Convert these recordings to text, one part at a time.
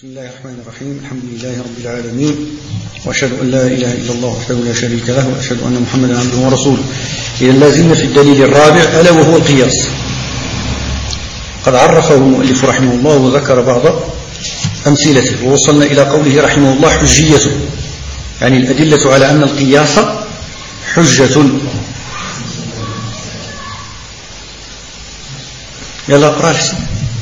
بسم الله الرحمن الرحيم. الحمد لله رب العالمين، وأشهد أن لا إله إلا الله وحده لا شريك له، وأشهد أن محمدا عبده ورسوله. إذا لازلنا في الدليل الرابع ألا وهو القياس. قد عرفه المؤلف رحمه الله وذكر بعض أمثلته، ووصلنا إلى قوله رحمه الله حجيته، يعني الأدلة على أن القياس حجة. يلا اقرأ الحسن.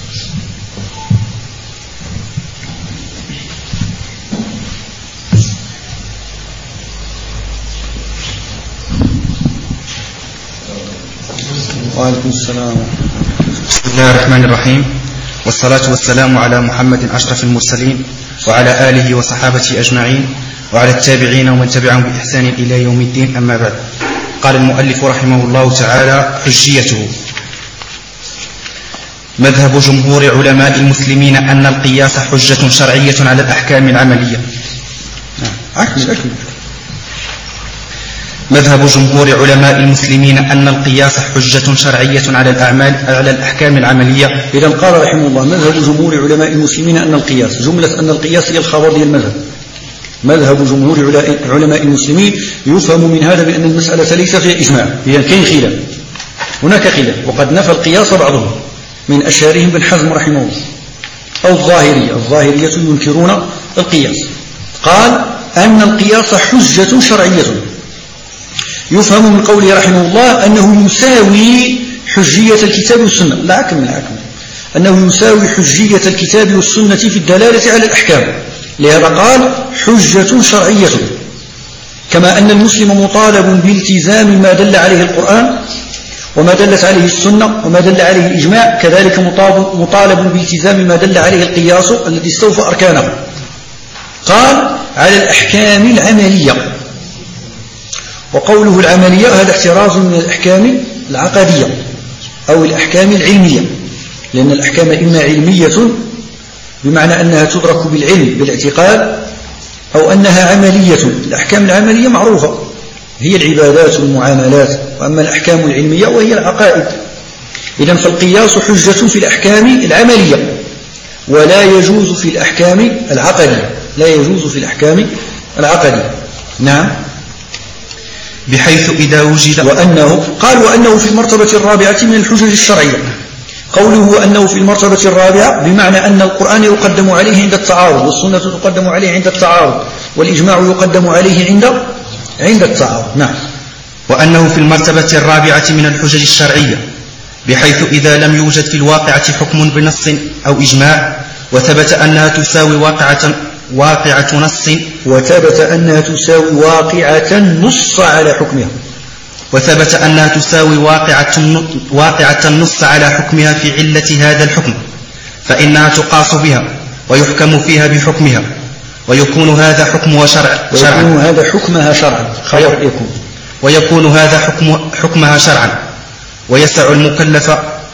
وعليكم السلام. بسم الله الرحمن الرحيم، والصلاة والسلام على محمد أشرف المرسلين وعلى آله وصحابته أجمعين وعلى التابعين ومن تبعهم بإحسان إلى يوم الدين. أما بعد، قال المؤلف رحمه الله تعالى حجيته. مذهب جمهور علماء المسلمين أن القياس حجة شرعية على الأحكام العملية. مذهب جمهور علماء المسلمين أن القياس حجة شرعية على الأحكام العملية. إذا قال رحمه الله مذهب جمهور علماء المسلمين أن القياس، جملة أن القياس هي الخبر ديال المذهب. مذهب جمهور علماء المسلمين يفهم من هذا بأن المسألة ليس فيها إجماع، إذا كاين خلاف، هناك خلاف، وقد نفى القياس بعضهم من أشهرهم ابن حزم رحمه الله، أو الظاهرية ينكرون القياس. قال أن القياس حجة شرعية، يفهم من قوله رحمه الله أنه يساوي حجية الكتاب والسنة. لا أكمل أنه يساوي حجية الكتاب والسنة في الدلالة على الأحكام، لهذا قال حجة شرعية. كما أن المسلم مطالب بالتزام ما دل عليه القرآن وما دلت عليه السنة وما دل عليه الإجماع، كذلك مطالب بالتزام ما دل عليه القياس الذي استوفى أركانه. قال على الأحكام العملية، وقوله العملية هذا احتراز من الأحكام العقدية أو الأحكام العلمية، لأن الأحكام إما علمية بمعنى أنها تدرك بالعلم بالاعتقاد، أو أنها عملية. الأحكام العملية معروفة هي العبادات والمعاملات، وأما الأحكام العلمية وهي العقائد. إذن فالقياس حجة في الأحكام العملية، ولا يجوز في الأحكام العقدية، لا يجوز في الأحكام العقدية. نعم. بحيث إذا وجد وأنه في المرتبة الرابعة من الحجج الشرعية. قوله أنه في المرتبة الرابعة بمعنى أن القرآن يقدم عليه عند التعارض، والسنة تقدم عليه عند التعارض، والإجماع يقدم عليه عند التعارض. نعم. وأنه في المرتبة الرابعة من الحجج الشرعية، بحيث إذا لم يوجد في الواقعة حكم بنص أو إجماع وثبت أنها تساوي واقعة نص، وثبت أنها تساوي واقعة نص على حكمها، وثبت أنها تساوي واقعة نص على حكمها في علة هذا الحكم، فإنها تقاس بها ويحكم فيها بحكمها، ويكون هذا حكمها شرعا، ويكون هذا حكمها شرعا، ويسع المكلف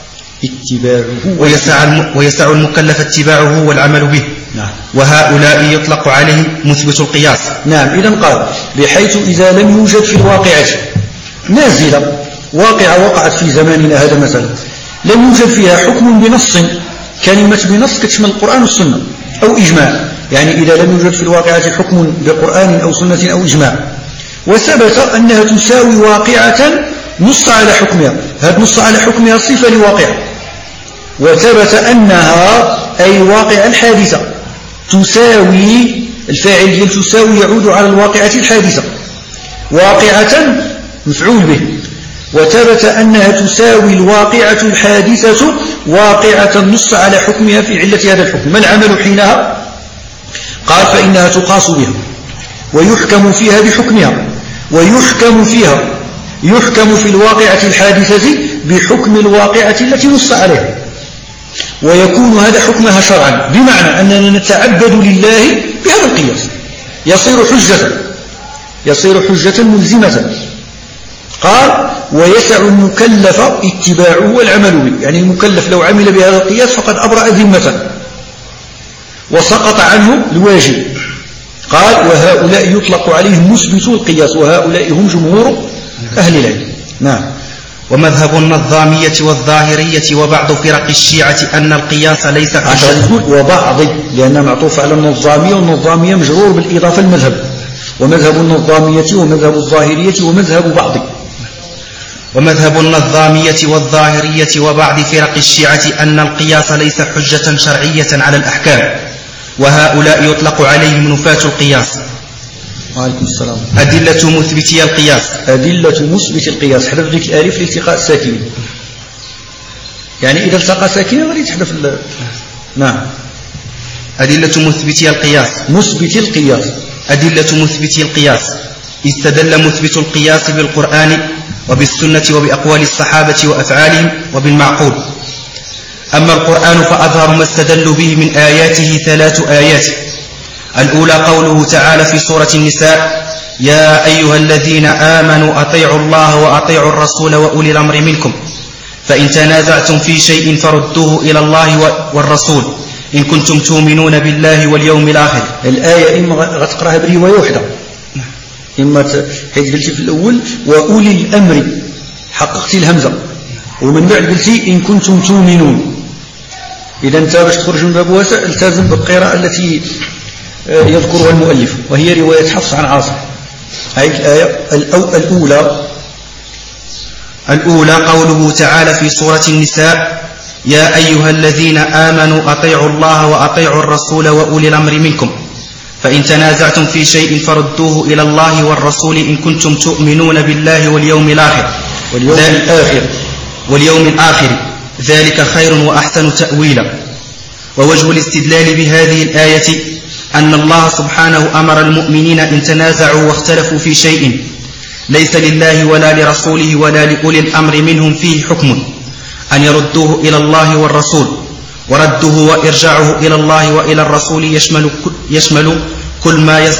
اتباعه والعمل به. نعم. وهؤلاء يطلق عليهم مثبت القياس. نعم. إذن قال بحيث إذا لم يوجد في الواقعة نازلة، واقعة وقعت في زماننا هذا مثلا، لم يوجد فيها حكم بنص، كلمة بنص كتشمل القرآن والسنة أو إجماع، يعني إذا لم يوجد في الواقعة حكم بقرآن أو سنة أو إجماع، وثبت أنها تساوي واقعة نص على حكمها، هذا نص على حكمها صفة لواقعة، وثبت أنها أي واقع الحادثة تساوي، الفاعل ديال تساوي يعود على الواقعة الحادثة، واقعة مفعول به، وثبت أنها تساوي الواقعة الحادثة واقعة نص على حكمها في علة هذا الحكم. ما العمل حينها؟ قال فإنها تقاس بها ويحكم فيها بحكمها، يحكم في الواقعة الحادثة بحكم الواقعة التي نص عليها، ويكون هذا حكمها شرعا، بمعنى أننا نتعبد لله بهذا القياس، يصير حجة ملزمة. قال ويسع المكلف اتباعه والعمل به، يعني المكلف لو عمل بهذا القياس فقد أبرأ ذمة وسقط عنه الواجب. قال وهؤلاء يطلق عليهم مثبتو القياس، وهؤلاء هم جمهور أهل العلم. نعم. ومذهب النظامية والظاهرية وبعض فرق الشيعة أن القياس ليس حجة. وبعض لأنها معطوفة على النظامية، والنظامية مجرور بالإضافة المذهب، ومذهب النظامية ومذهب الظاهرية ومذهب بعض. ومذهب النظامية والظاهرية وبعض فرق الشيعة أن القياس ليس حجة شرعية على الأحكام، وهؤلاء يطلق عليهم نفاة القياس. وعليكم السلام. أدلة مثبتي القياس. أدلة مثبت القياس، حذف ذيك الألف لالتقاء الساكنين، يعني إذا التقى ساكنين غادي تحذف نعم. أدلة مثبتي القياس. مثبت القياس. أدلة مثبتي القياس. استدل مثبت القياس بالقرآن وبالسنة وبأقوال الصحابة وأفعالهم وبالمعقول. أما القرآن فأظهر ما استدل به من آياته 3 آيات. الأولى قوله تعالى في سورة النساء: يا أيها الذين آمنوا أطيعوا الله وأطيعوا الرسول وأولي الأمر منكم فإن تنازعتم في شيء فردوه إلى الله والرسول إن كنتم تؤمنون بالله واليوم الآخر. الآية إما غتقراها برواية واحدة، إما حيث قلتي في الأول وأولي الأمر حققتي الهمزة، ومن بعد قلتي إن كنتم تؤمنون. إذا أنت باش تخرج من باب واسع التزم بالقراءة التي يذكرها المؤلف، وهي رواية حفص عن عاصم. هذه الآية الأولى قوله تعالى في سورة النساء: يا أيها الذين آمنوا أطيعوا الله وأطيعوا الرسول وأولي الأمر منكم فإن تنازعتم في شيء فردوه إلى الله والرسول إن كنتم تؤمنون بالله واليوم الآخر ذلك خير وأحسن تأويلا. ووجه الاستدلال بهذه الآية أن الله سبحانه أمر المؤمنين إن تنازعوا واختلفوا في شيء ليس لله ولا لرسوله ولا لأولي الأمر منهم فيه حكم أن يردوه إلى الله والرسول، ورده وإرجاعه إلى الله وإلى الرسول يشمل كل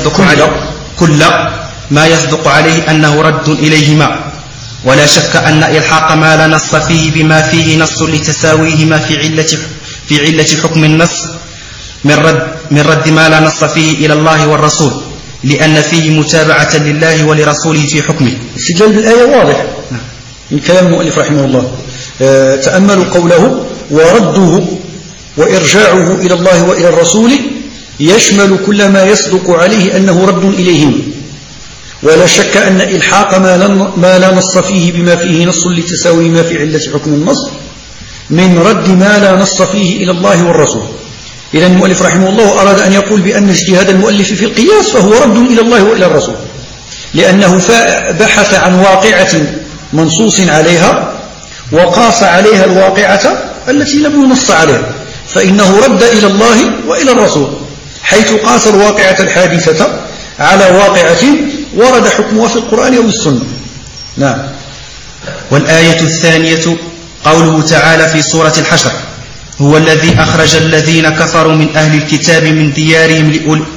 ما يصدق عليه أنه رد إليهما، ولا شك أن إلحاق ما لا نص فيه بما فيه نص لتساويهما في علة حكم النص من رد ما لا نص فيه إلى الله والرسول، لأن فيه متابعة لله ولرسوله في حكمه. استدلال بالآية واضح من كلام المؤلف رحمه الله. تأملوا قوله: ورده وإرجاعه إلى الله وإلى الرسول يشمل كل ما يصدق عليه أنه رد إليهم، ولا شك أن إلحاق ما لا نص فيه بما فيه نص لتساوي ما في علة حكم النص من رد ما لا نص فيه إلى الله والرسول. إذا المؤلف رحمه الله أراد أن يقول بأن اجتهاد المؤلف في القياس فهو رد إلى الله وإلى الرسول، لأنه بحث عن واقعة منصوص عليها وقاس عليها الواقعة التي لم ينص عليها، فإنه رد إلى الله وإلى الرسول، حيث قاس الواقعة الحادثة على واقعة ورد حكمها في القرآن أو السنة. نعم. والآية الثانية قوله تعالى في سورة الحشر: هو الذي أخرج الذين كفروا من أهل الكتاب من ديارهم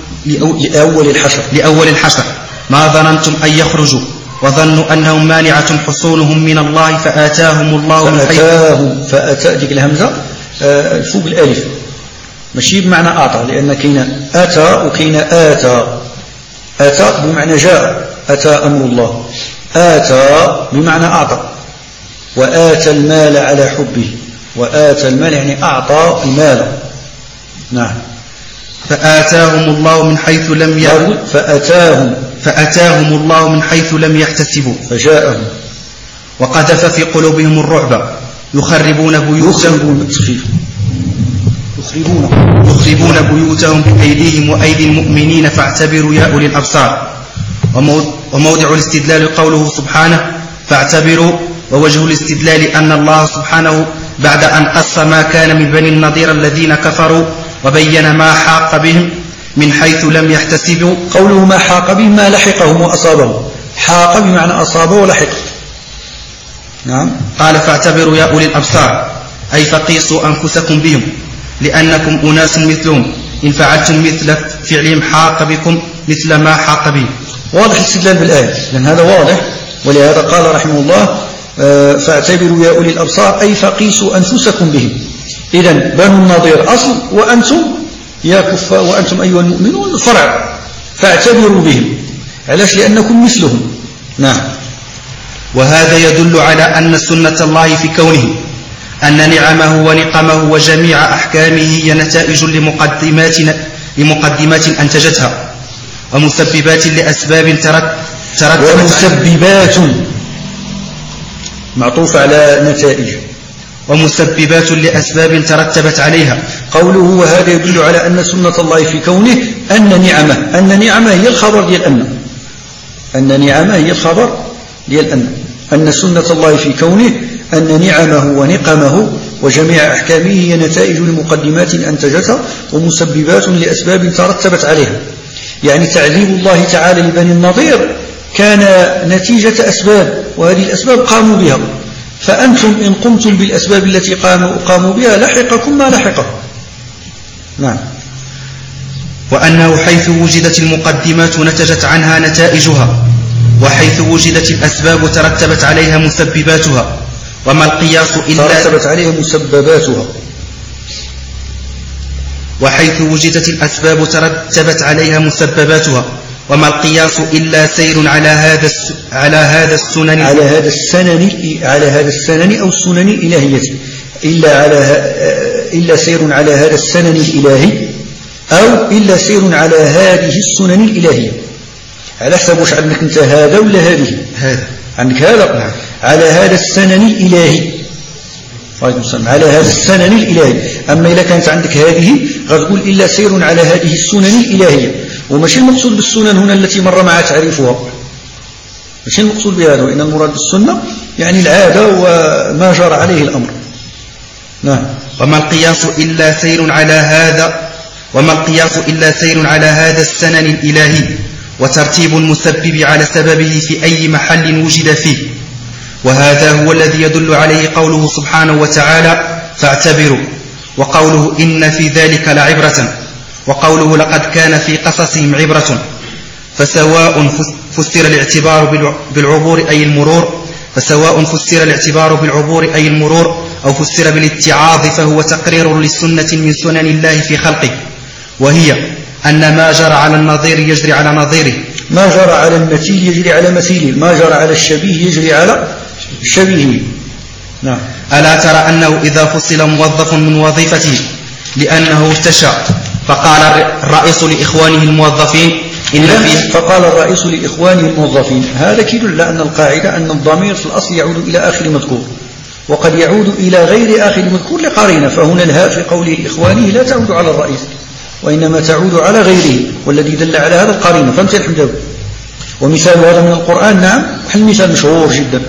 لأول الحشر ما ظننتم أن يخرجوا وظنوا أنهم مانعة حصونهم من الله فآتاهم الله من حيث فأتى ديك الهمزة فوق الألف ماشي بمعنى أعطى، لأن كاين أتى وكاين أتى بمعنى جاء، أتى أمر الله. آتى بمعنى أعطى، وآتى المال على حبه، وآتى المال يعني أعطى المال. نعم. فآتاهم الله من حيث لم فأتاهم الله من حيث لم يحتسبوا فجاءهم. وقذف في قلوبهم الرعب يخربون بيوتهم بأيديهم وأيدي المؤمنين فاعتبروا يا أولي الأبصار. وموضع الاستدلال قوله سبحانه فاعتبروا. ووجه الاستدلال أن الله سبحانه بعد أن قص ما كان من بني النضير الذين كفروا وبين ما حاق بهم من حيث لم يحتسبوا. قوله ما حاق بهم ما لحقهم وأصابهم، حاق بمعنى أصابه ولحق. نعم. قال فاعتبروا يا أولي الأبصار أي فقيسوا أنفسكم بهم لأنكم أناس مثلهم إن فعلتم مثل فعلهم حاق بكم مثل ما حاق بهم. واضح الاستدلال بالآية، لأن هذا واضح، ولهذا قال رحمه الله فاعتبروا يا أولي الأبصار أي فقيسوا أنفسكم بهم. إذن بنو النضير أصل، وأنتم يا كفار وأنتم أيها المؤمنون فرع، فاعتبروا بهم. علاش؟ لأنكم مثلهم. نعم. وهذا يدل على أن سنة الله في كونه أن نعمه ونقمه وجميع أحكامه هي نتائج لمقدمات أنتجتها ومسببات لأسباب ترتبت ومسببات معطوف على نتائج ومسببات لأسباب ترتبت عليها. قوله وهذا يدل على أن سنة الله في كونه أن نعمه هي الخبر ديال أن نعمه هي الخبر ديال أن سنة الله في كونه أن نعمه ونقمه وجميع أحكامه هي نتائج لمقدمات أنتجتها ومسببات لأسباب ترتبت عليها. يعني تعذيب الله تعالى لبني النضير كان نتيجة أسباب، وهذه الأسباب قاموا بها، فأنتم إن قمتم بالأسباب التي قاموا بها لحقكم ما لحقه. نعم. وأنه حيث وجدت المقدمات نتجت عنها نتائجها، وحيث وجدت الأسباب ترتبت عليها مسبباتها، وما القياس إلا ترتبت عليها مسبباتها. وحيث وجدت الأسباب ترتبت عليها مسبباتها، وما القياس إلا سير على هذا السنن أو السنن الإلهية، إلا سير على هذا السنن الإلهي أو إلا سير على هذه السنن الإلهية. على حسب واش عندك أنت، هذا ولا هذه؟ هذا عندك هذا. على هذا السنن الإلهي، على هذا السنن الإلهي. أما إذا كانت عندك هذه غتقول إلا سير على هذه السنن الإلهية، وماشي المقصود بالسنن هنا التي مر مع تعريفها، ماشي المقصود بهذا، وإن المراد بالسنة يعني العادة وما جرى عليه الأمر. نعم. وما القياس إلا سير على هذا السنن الإلهي وترتيب المسبب على سببه في أي محل وجد فيه، وهذا هو الذي يدل عليه قوله سبحانه وتعالى فاعتبروا، وقوله إن في ذلك لعبرة، وقوله لقد كان في قصصهم عبرة. فسواء فسر الاعتبار بالعبور أي المرور أو فسر بالاتعاظ فهو تقرير للسنة من سنن الله في خلقه، وهي أن ما جرى على النظير يجري على نظيره، ما جرى على المثيل يجري على مثيله، ما جرى على الشبيه يجري على شبيهه. نعم. ألا ترى أنه إذا فصل موظف من وظيفته لأنه ارتشى فقال الرئيس لإخوانه الموظفين فقال الرئيس لإخوانه الموظفين، هذا يدل أن القاعدة أن الضمير في الأصل يعود إلى آخر مذكور، وقد يعود إلى غير آخر مذكور لقرينة، فهنا الهاء في قوله لإخوانه لا تعود على الرئيس وإنما تعود على غيره، والذي دل على هذا القرينة. فهمت يا حمداوي؟ ومثال هذا من القرآن. نعم. وحل مثال مشهور جدا.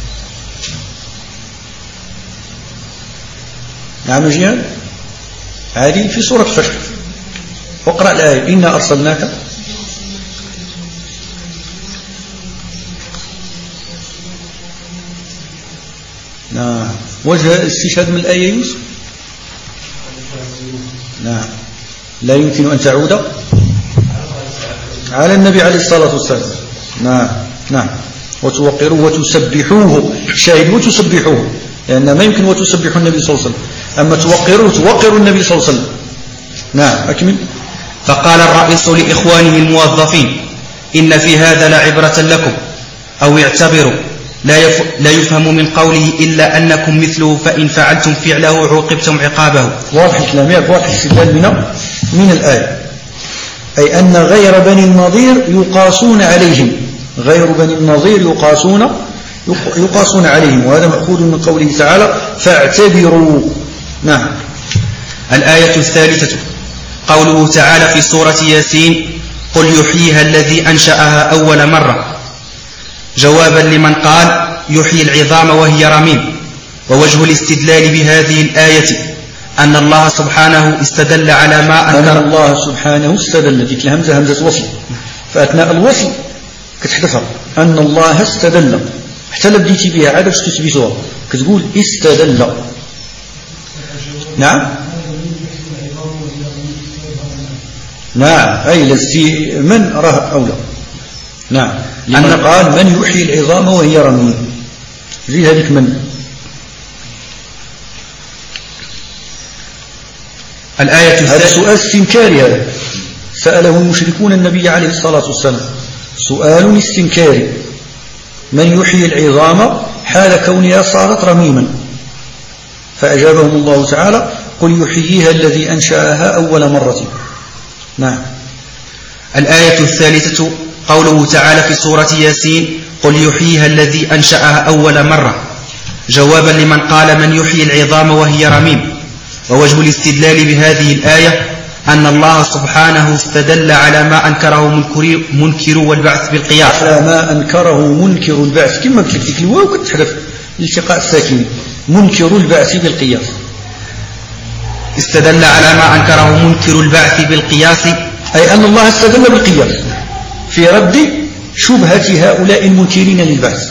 نعم جيان هذه في سورة الفتح، واقرأ الآية إنا أرسلناك نعم. وجه الاستشهاد من الآية يوسف. نعم. لا يمكن أن تعود على النبي عليه الصلاة والسلام. نعم. نعم. وتوقروه وتسبحوه، شاهد وتسبحوه، لأن ما يمكن وتسبحوا النبي صلى الله عليه وسلم، أما توقروا النبي صلى الله عليه وسلم. نعم. أكمل. فقال الرئيس لإخوانه الموظفين إن في هذا لعبرة لكم، أو اعتبروا، لا يفهم من قوله إلا أنكم مثله فإن فعلتم فعله عوقبتم عقابه. واضح الكلام، واضح الاستدلال من الآية، أي أن غير بني النضير يقاسون عليهم، غير بني النضير يقاسون عليهم، وهذا مأخوذ من قوله تعالى فاعتبروا. نعم. الآية الثالثة قوله تعالى في سورة ياسين قل يحييها الذي أنشأها أول مرة، جوابا لمن قال يحيي العظام وهي رميم. ووجه الاستدلال بهذه الآية أن الله سبحانه استدل على ما أنكر. أن الله سبحانه استدل، ذيك الهمزة همزة وصل، فأثناء الوصل كتحذفها. أن الله استدل، حتى لو بديتي بها عاد باش تثبتوها كتقول استدل. نعم. نعم. أي لستي من راه أولى. نعم. لأن قال من يحيي العظام وهي رميم، زي هذيك من. الآية هذا سؤال استنكاري، هذا سأله المشركون النبي عليه الصلاة والسلام، سؤال استنكاري. من يحيي العظام حال كونها صارت رميما؟ فأجابهم الله تعالى: قل يحييها الذي أنشأها أول مرة. نعم. الآية الثالثة قوله تعالى في سورة ياسين: قل يحييها الذي أنشأها أول مرة، جوابا لمن قال من يحيي العظام وهي رميم. ووجه الاستدلال بهذه الآية أن الله سبحانه استدل على ما أنكره منكر البعث بالقياس. على ما أنكره منكر البعث، كما كتبت الواو كتحذف الالتقاء الساكن، منكر البعث بالقياس. استدل على ما أنكره منكر البعث بالقياس، أي أن الله استدل بالقياس في رد شبهة هؤلاء المنكرين للبعث.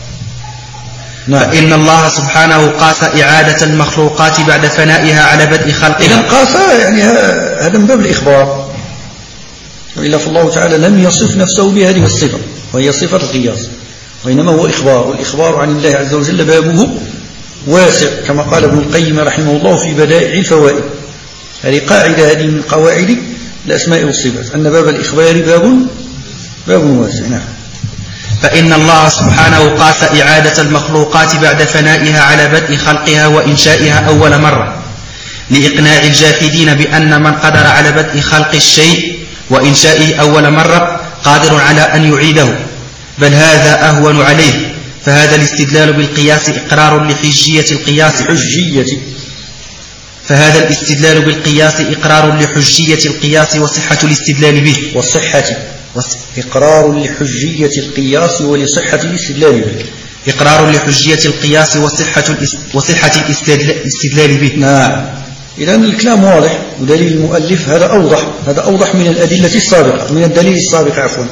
فإن الله سبحانه قاس إعادة المخلوقات بعد فنائها على بدء خلقها. إذن قاس يعني هذا من باب الإخبار، وإلا فالله تعالى لم يصف نفسه بهذه الصفة وهي صفة القياس، وإنما هو إخبار، والإخبار عن الله عز وجل بابه واسع، كما قال ابن القيم رحمه الله في بدائع الفوائد. هذه قاعدة، هذه من قواعد الأسماء والصفات، أن باب الإخبار باب واسع. نعم. فإن الله سبحانه قاس إعادة المخلوقات بعد فنائها على بدء خلقها وإنشائها أول مرة، لإقناع الجاحدين بأن من قدر على بدء خلق الشيء وإنشائه أول مرة قادر على أن يعيده، بل هذا أهون عليه. فهذا الاستدلال بالقياس إقرار لحجية القياس فهذا الاستدلال بالقياس إقرار لحجية القياس وصحة الاستدلال به. إقرار لحجية القياس ولصحة الاستدلال به. إقرار لحجية القياس وصحة الاستدلال به. نعم. إذن الكلام واضح، ودليل المؤلف هذا أوضح من الأدلة السابقة، من الدليل السابق عفوا،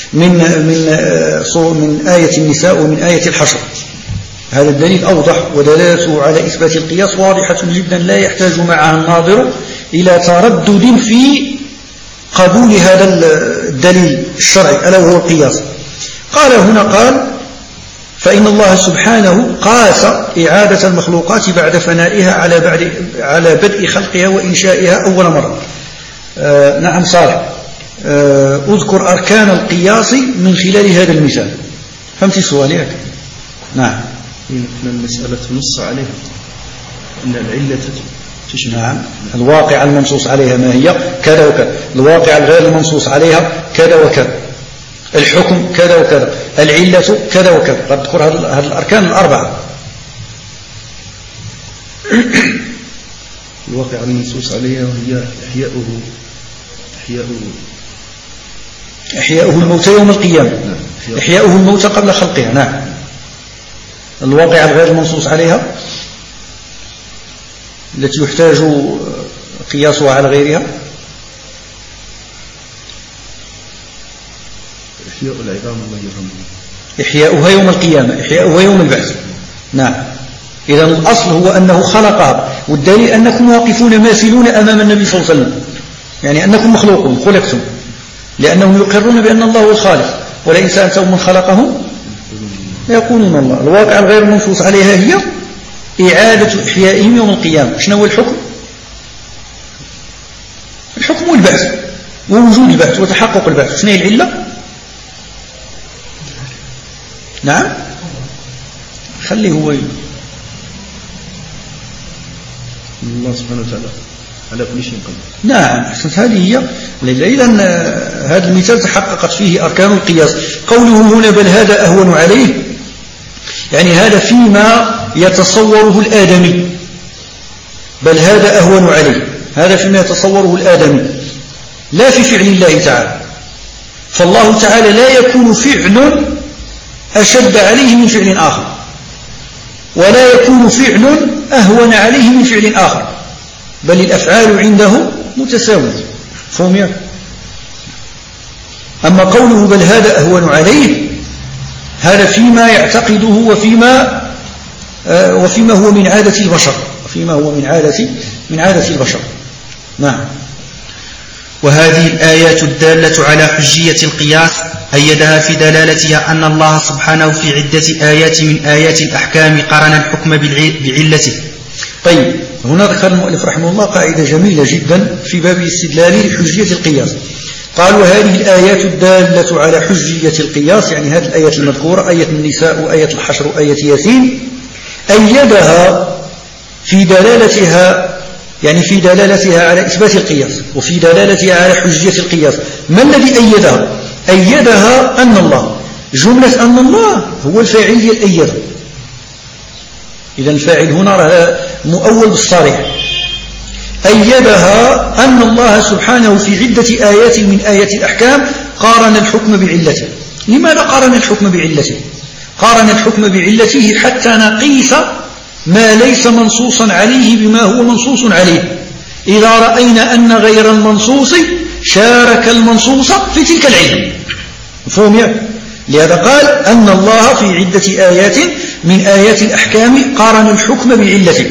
من آية النساء ومن آية الحشر. هذا الدليل أوضح، ودلالته على إثبات القياس واضحة جدا، لا يحتاج معها الناظر إلى تردد في قبول هذا الدليل الشرعي ألا وهو القياس. قال فإن الله سبحانه قاس إعادة المخلوقات بعد فنائها على بدء خلقها وإنشائها أول مرة. نعم صالح، أذكر أركان القياس من خلال هذا المثال. فهمت سؤالك؟ نعم. المسألة نص عليها أن العلة تشمل. نعم. الواقع المنصوص عليها ما هي؟ كذا وكذا. الواقع الغير المنصوص عليها كذا وكذا. الحكم كذا وكذا. العلة كذا وكذا. قد تذكر هذه الأركان الأربعة. الواقع المنصوص عليها وهي إحياؤه الموتى يوم القيامة. إحياؤه الموتى قبل خلقها. نعم. الواقع الغير المنصوص عليها التي يحتاج قياسها على غيرها. إحياء العظام وهي رميم. إحياؤها يوم القيامة، إحياؤها يوم البعث. نعم. إذن الأصل هو أنه خلقها، والدليل أنكم واقفون ماثلون أمام النبي صلى الله عليه وسلم، يعني أنكم مخلوقون خلقتم، لأنهم يقرون بأن الله هو الخالق، ولئن سألتهم من خلقهم يقولون الله. الواقع الغير منصوص عليها هي إعادة إحيائهم يوم القيامة. شنو هو الحكم؟ الحكم هو البعث ووجود البعث وتحقق البعث. شنو هي العلة؟ نعم. خليه هو الله سبحانه وتعالى على كل شيء قدير. نعم. هذه هي. إذن هذا المثال تحققت فيه أركان القياس. قوله هنا بل هذا أهون عليه، يعني هذا فيما يتصوره الآدمي. بل هذا أهون عليه، هذا فيما يتصوره الآدمي، لا في فعل الله تعالى. فالله تعالى لا يكون فعل أشد عليه من فعل آخر، ولا يكون فعل أهون عليه من فعل آخر، بل الأفعال عنده متساوية. فهم يعني. أما قوله بل هذا أهون عليه، هذا فيما يعتقده وفيما هو من عادة البشر، من عادة البشر. نعم. وهذه الآيات الدالة على حجية القياس أيدها في دلالتها أن الله سبحانه في عدة آيات من آيات الأحكام قرن الحكم بعلته. طيب، هنا ذكر المؤلف رحمه الله قاعدة جميلة جدا في باب الاستدلال لحجية القياس. قالوا هذه الآيات الدالة على حجية القياس، يعني هذه الآيات المذكورة، آية النساء وآية الحشر وآية ياسين، أيدها في دلالتها، يعني في دلالتها على إثبات القياس وفي دلالتها على حجية القياس. ما الذي أيدها؟ أيدها أن الله، جملة أن الله هو الفاعل ديال أيدها. إذا الفاعل هنا راه مؤول بالصريح. أيدها أن الله سبحانه في عدة آيات من آيات الأحكام قارن الحكم بعلته. لماذا قارن الحكم بعلته؟ قارن الحكم بعلته حتى نقيس ما ليس منصوصا عليه بما هو منصوص عليه. إذا رأينا أن غير المنصوص شارك المنصوص في تلك العلة، مفهوم يعني؟ لهذا قال أن الله في عدة آيات من آيات الأحكام قارن الحكم بعلته،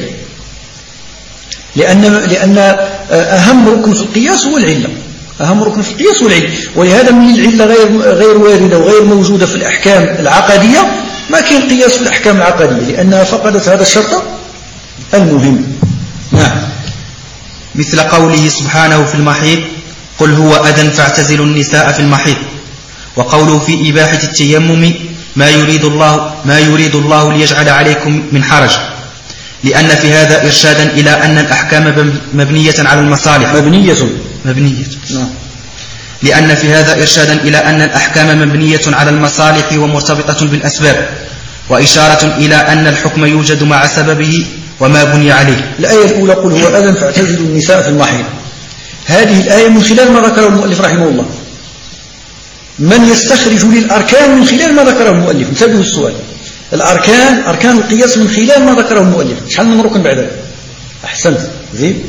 لأن أهم ركن في القياس هو العلة، أهم ركن في القياس هو العلة. ولهذا من العلة غير واردة وغير موجودة في الأحكام العقدية ما كان قياس في الأحكام العقدية، لأنها فقدت هذا الشرط المهم. نعم. مثل قوله سبحانه في المحيض: قل هو أذى فاعتزلوا النساء في المحيض. وقوله في إباحة التيمم: ما يريد الله ليجعل عليكم من حرج، لأن في هذا إرشادا إلى أن الأحكام مبنية على المصالح. مبنية. نعم. لأن في هذا إرشادا إلى أن الأحكام مبنية على المصالح ومرتبطة بالأسباب، وإشارة إلى أن الحكم يوجد مع سببه وما بني عليه. الآية الأولى: قل هو أذى فاعتزلوا النساء في المحيض. هذه الآية من خلال ما ذكره المؤلف رحمه الله. من يستخرج للأركان من خلال ما ذكره المؤلف؟ انتبهوا السؤال. الأركان، أركان القياس من خلال ما ذكره المؤلف. شحال من ركن بعد ذلك؟ أحسنت. زين.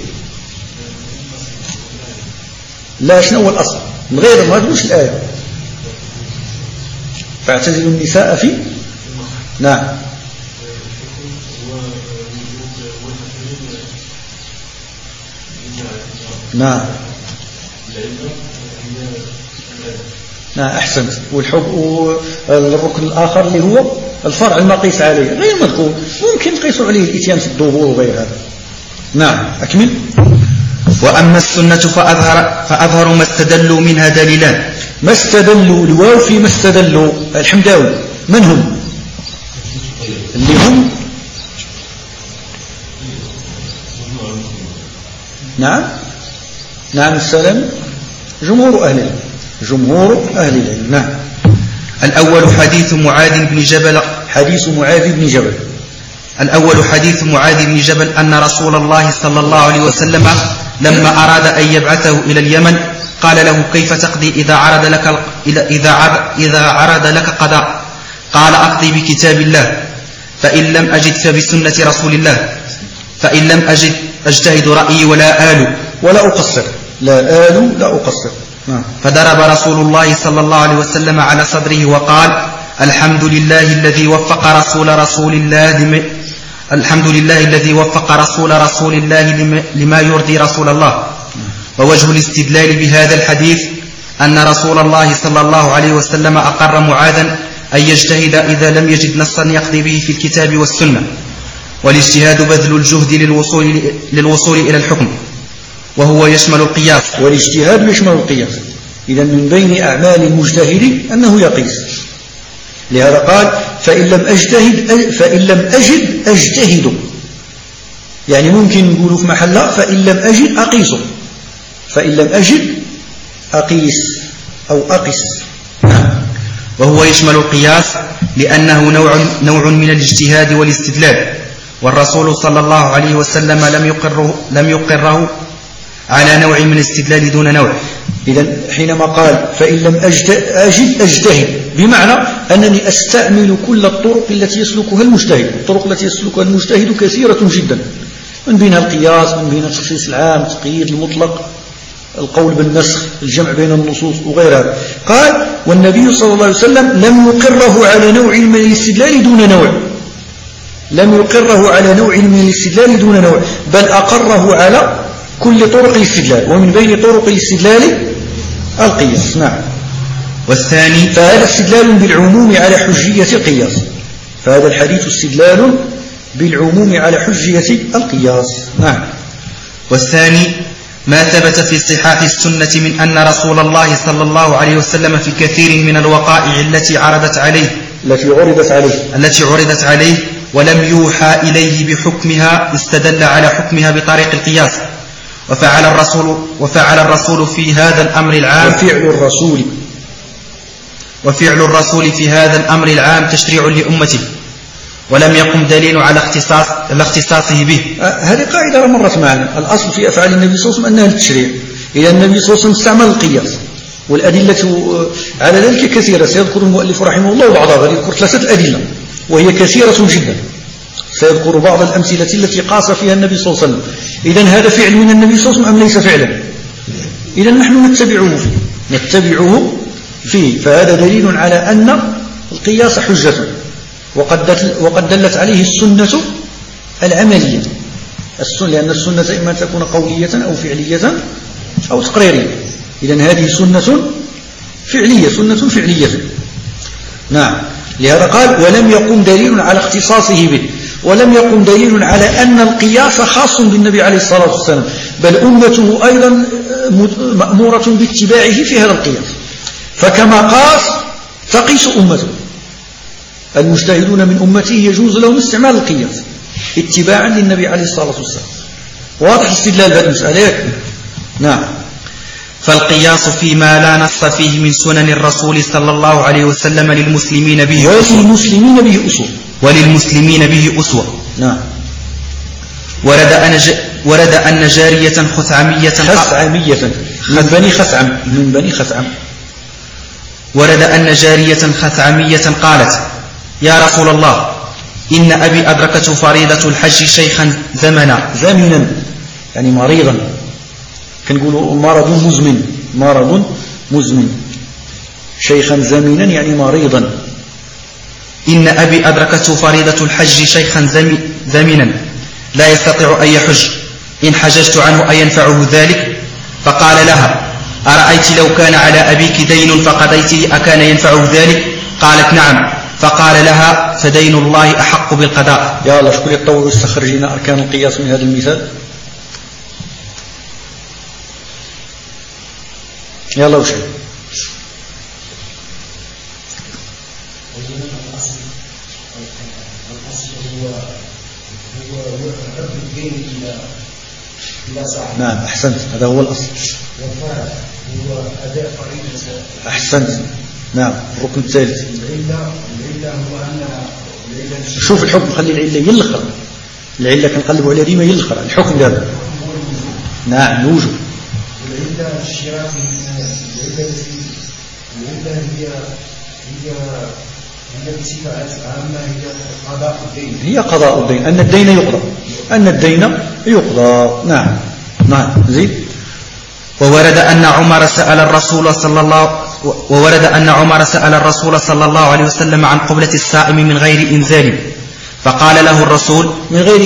لا، شنو هو الأصل؟ من غير ما تقولش الآية. فاعتزلوا النساء في. نعم. نعم. نعم أحسنت. والركن الآخر اللي هو الفرع المقيس عليه غير مذكور، ممكن نقيسوا عليه الإتيان في الدبور وغير هذا. نعم أكمل. وأما السنة فأظهر ما استدلوا منها دليلان. ما استدلوا، الواو في ما استدلوا. الحمداوي من هم؟ اللي هم نعم السلام جمهور أهل العلم. نعم. الأول حديث معاذ بن جبل. الأول حديث معاذ بن جبل أن رسول الله صلى الله عليه وسلم لما أراد أن يبعثه إلى اليمن قال له: كيف تقضي إذا عرض لك قضاء؟ قال: أقضي بكتاب الله، فإن لم أجد فبسنة رسول الله، فإن لم أجد أجتهد رأيي ولا أقصر. فضرب رسول الله صلى الله عليه وسلم على صدره وقال: الحمد لله الذي وفق رسول الله لما يرضي رسول الله. ووجه الاستدلال بهذا الحديث أن رسول الله صلى الله عليه وسلم أقر معاذا أن يجتهد إذا لم يجد نصا يقضي به في الكتاب والسنة، والاجتهاد بذل الجهد للوصول إلى الحكم، وهو يشمل القياس. والاجتهاد يشمل القياس. إذا من بين أعمال المجتهد أنه يقيس. لهذا قال: فإن لم أجد أجتهد. يعني ممكن نقول في محل فإن لم أجد أقيس، فإن لم أجد أقيس أو أقس. وهو يشمل القياس لأنه نوع من الاجتهاد والاستدلال، والرسول صلى الله عليه وسلم لم يقره على نوع من الاستدلال دون نوع. إذن حينما قال فإن لم أجد أجتهد، بمعنى أنني أستعمل كل الطرق التي يسلكها المجتهد. الطرق التي يسلكها المجتهد كثيرة جدا، من بينها القياس، من بينها التخصيص العام، تقييد المطلق، القول بالنسخ، الجمع بين النصوص وغيرها. قال: والنبي صلى الله عليه وسلم لم يقره على نوع من الاستدلال دون نوع، بل أقره على كل طرق الاستدلال، ومن بين طرق الاستدلال القياس. نعم. والثاني: فهذا استدلال بالعموم على حجية القياس. فهذا الحديث استدلال بالعموم على حجية القياس. نعم. والثاني: ما ثبت في صحاح السنة من أن رسول الله صلى الله عليه وسلم في كثير من الوقائع التي عرضت عليه ولم يوحى إليه بحكمها استدل على حكمها بطريق القياس. وفعل الرسول في هذا الأمر العام وفعل الرسول في هذا الأمر العام تشريع لأمته، ولم يقم دليل على اختصاصه به. هذه قاعدة مرت معنا. الأصل في أفعال النبي صلى الله عليه وسلم أنها للتشريع، إذا النبي صلى الله عليه وسلم استعمل القياس، والأدلة على ذلك كثيرة. سيذكر المؤلف رحمه الله بعضها، بل يذكر 3 أدلة وهي كثيرة جدا. سيذكر بعض الأمثلة التي قاس فيها النبي صلى الله عليه وسلم. إذا هذا فعل من النبي صلى الله عليه وسلم أم ليس فعلا؟ إذا نحن نتبعه فيه. فهذا دليل على أن القياس حجة، وقد دلت عليه السنة العملية. لأن السنة إما تكون قولية أو فعلية أو تقريرية. إذن هذه سنة فعلية. نعم. لهذا قال ولم يقم دليل على اختصاصه به، ولم يقم دليل على أن القياس خاص بالنبي عليه الصلاة والسلام، بل أمته أيضا مأمورة باتباعه في هذا القياس. فكما قاس تقيس أمته. المجتهدون من أمته يجوز لهم استعمال القياس اتباعا للنبي عليه الصلاة والسلام. واضح استدلال هذه المسألة؟ نعم. فالقياس فيما لا نص فيه من سنن الرسول صلى الله عليه وسلم للمسلمين به وللمسلمين به أسوة. نعم. ورد أن جارية خثعمية من بني خثعم ورد أن جارية خثعمية قالت: يا رسول الله، إن أبي أدركته فريضة الحج شيخا زمنا يعني مريضا، كنقولوا مرض مزمن. شيخا زمينا يعني مريضا. إن أبي أدركته فريضة الحج شيخا زمنا لا يستطيع أن يحج، إن حججت عنه أينفعه ذلك؟ فقال لها: أرأيت لو كان على أبيك دين فقضيته أكان ينفعه ذلك؟ قالت: نعم. فقال لها: فدين الله أحق بالقضاء. يا الله، شكون يطور يستخرج لنا أركان القياس من هذا المثال؟ يلا وش نعم، أحسنت، هذا هو الأصل. هو أداء فريضة. أحسنت، نعم. الركن الثالث العلة هو أن شوف الحكم، خلي العلة يلخر. العلة كنقلبوا على ديما يلخر الحكم هذا. نعم، نوجد العلة الشراط. العلة هي بصفة عامة هي قضاء الدين، أن الدين يقضى. نعم. زيد. وورد أن عمر سأل الرسول صلى الله عليه وسلم عن قبلة الصائم من غير إنزال، فقال له الرسول: من غير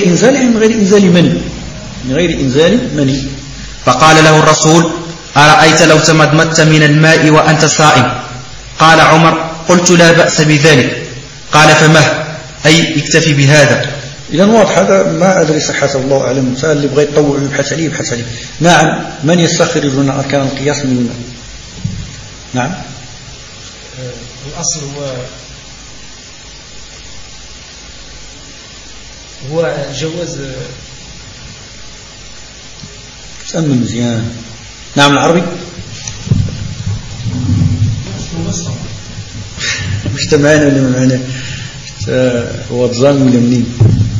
إنزال مني. فقال له الرسول: أرأيت لو تمضمضت من الماء وأنت صائم؟ قال عمر: قلت: لا بأس بذلك. قال: فمه؟ أي اكتفي بهذا. إذا واضح، هذا ما أدري صحته، الله أعلم. سأل اللي بغى يتطوع يبحث عليه. نعم. من يستخرج لنا أركان القياس من هنا؟ نعم. الأصل هو جواز. تأمل مزيان. نعم. العربي مش تمعنا ولا معنا؟ هو ظالم ولا منين؟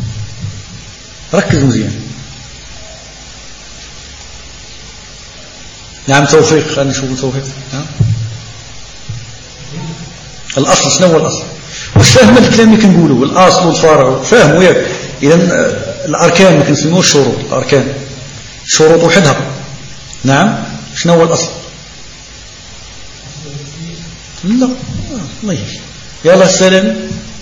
ركز مزيان. نعم. توفيق، خلينا نشوف توفيق. الأصل شنو هو الأصل؟ واش فاهم الكلام اللي كنقولوا؟ الأصل والفرع فاهموا ياك؟ إذا الأركان ما كنسميوش الشروط، الأركان شروط وحدها. نعم. شنو هو الأصل؟ لا، الله يهديك. يلا السلام.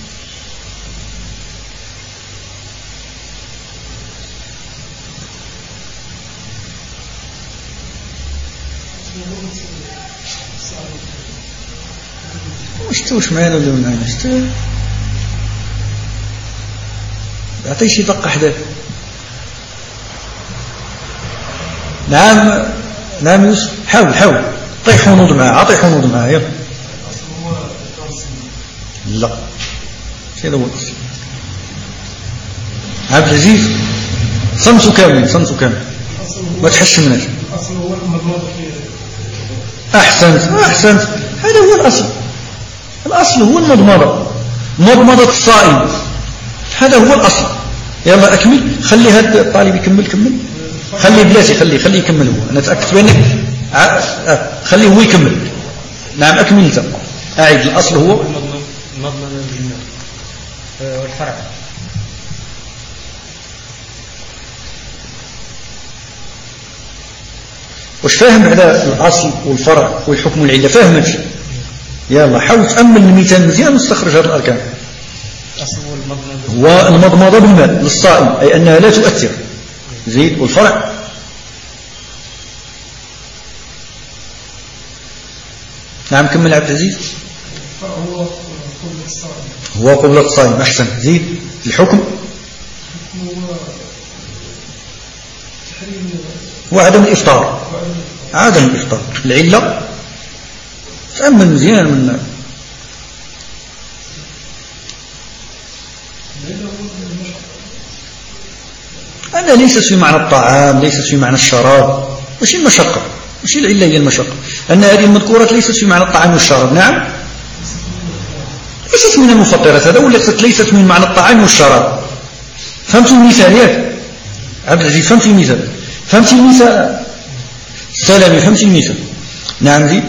واش معنا ولا معنا؟ عطيه شي دقة حداك. نعم نعم يوسف، حاول طيح ونوض معاه، عطيح ونوض معاه. يلا لا هذا هو الأصل. عبد العزيز صمت كامل ما تحشمناش. أحسنت هذا هو الأصل هو مضمضة الصائم، هذا هو الأصل. يلا أكمل، خلي هذا الطالب يكمل، خلي بلاتي خلي يكمل هو، أنا أتأكد بأنك خليه هو يكمل. نعم أكمل أنت، أعيد. الأصل هو المضمضة والفرع. واش فاهم بعد الأصل والفرع والحكم والعلة؟ فاهم هادشي؟ يلا حاول تأمل المثال مزيان واستخرج هذه الأركان. هو المضمضة بالماء للصائم، أي أنها لا تؤثر. زيد. والفرع نعم كمل عبد العزيز. هو قبلة الصائم. أحسن. زيد. الحكم هو عدم الإفطار. العلة تأمل مزيان من أنا ليست في معنى الطعام، ليست في معنى الشراب، ماشي المشقة، ماشي العلة هي المشقة، أن هذه المذكورات ليست في معنى الطعام والشراب. نعم ليست من المفطرات، هذا ليست من معنى الطعام والشراب. فهمت المثال ياك عبد العزيز؟ فهمت المثال سلامي، فهمت المثال؟ نعم. زيد.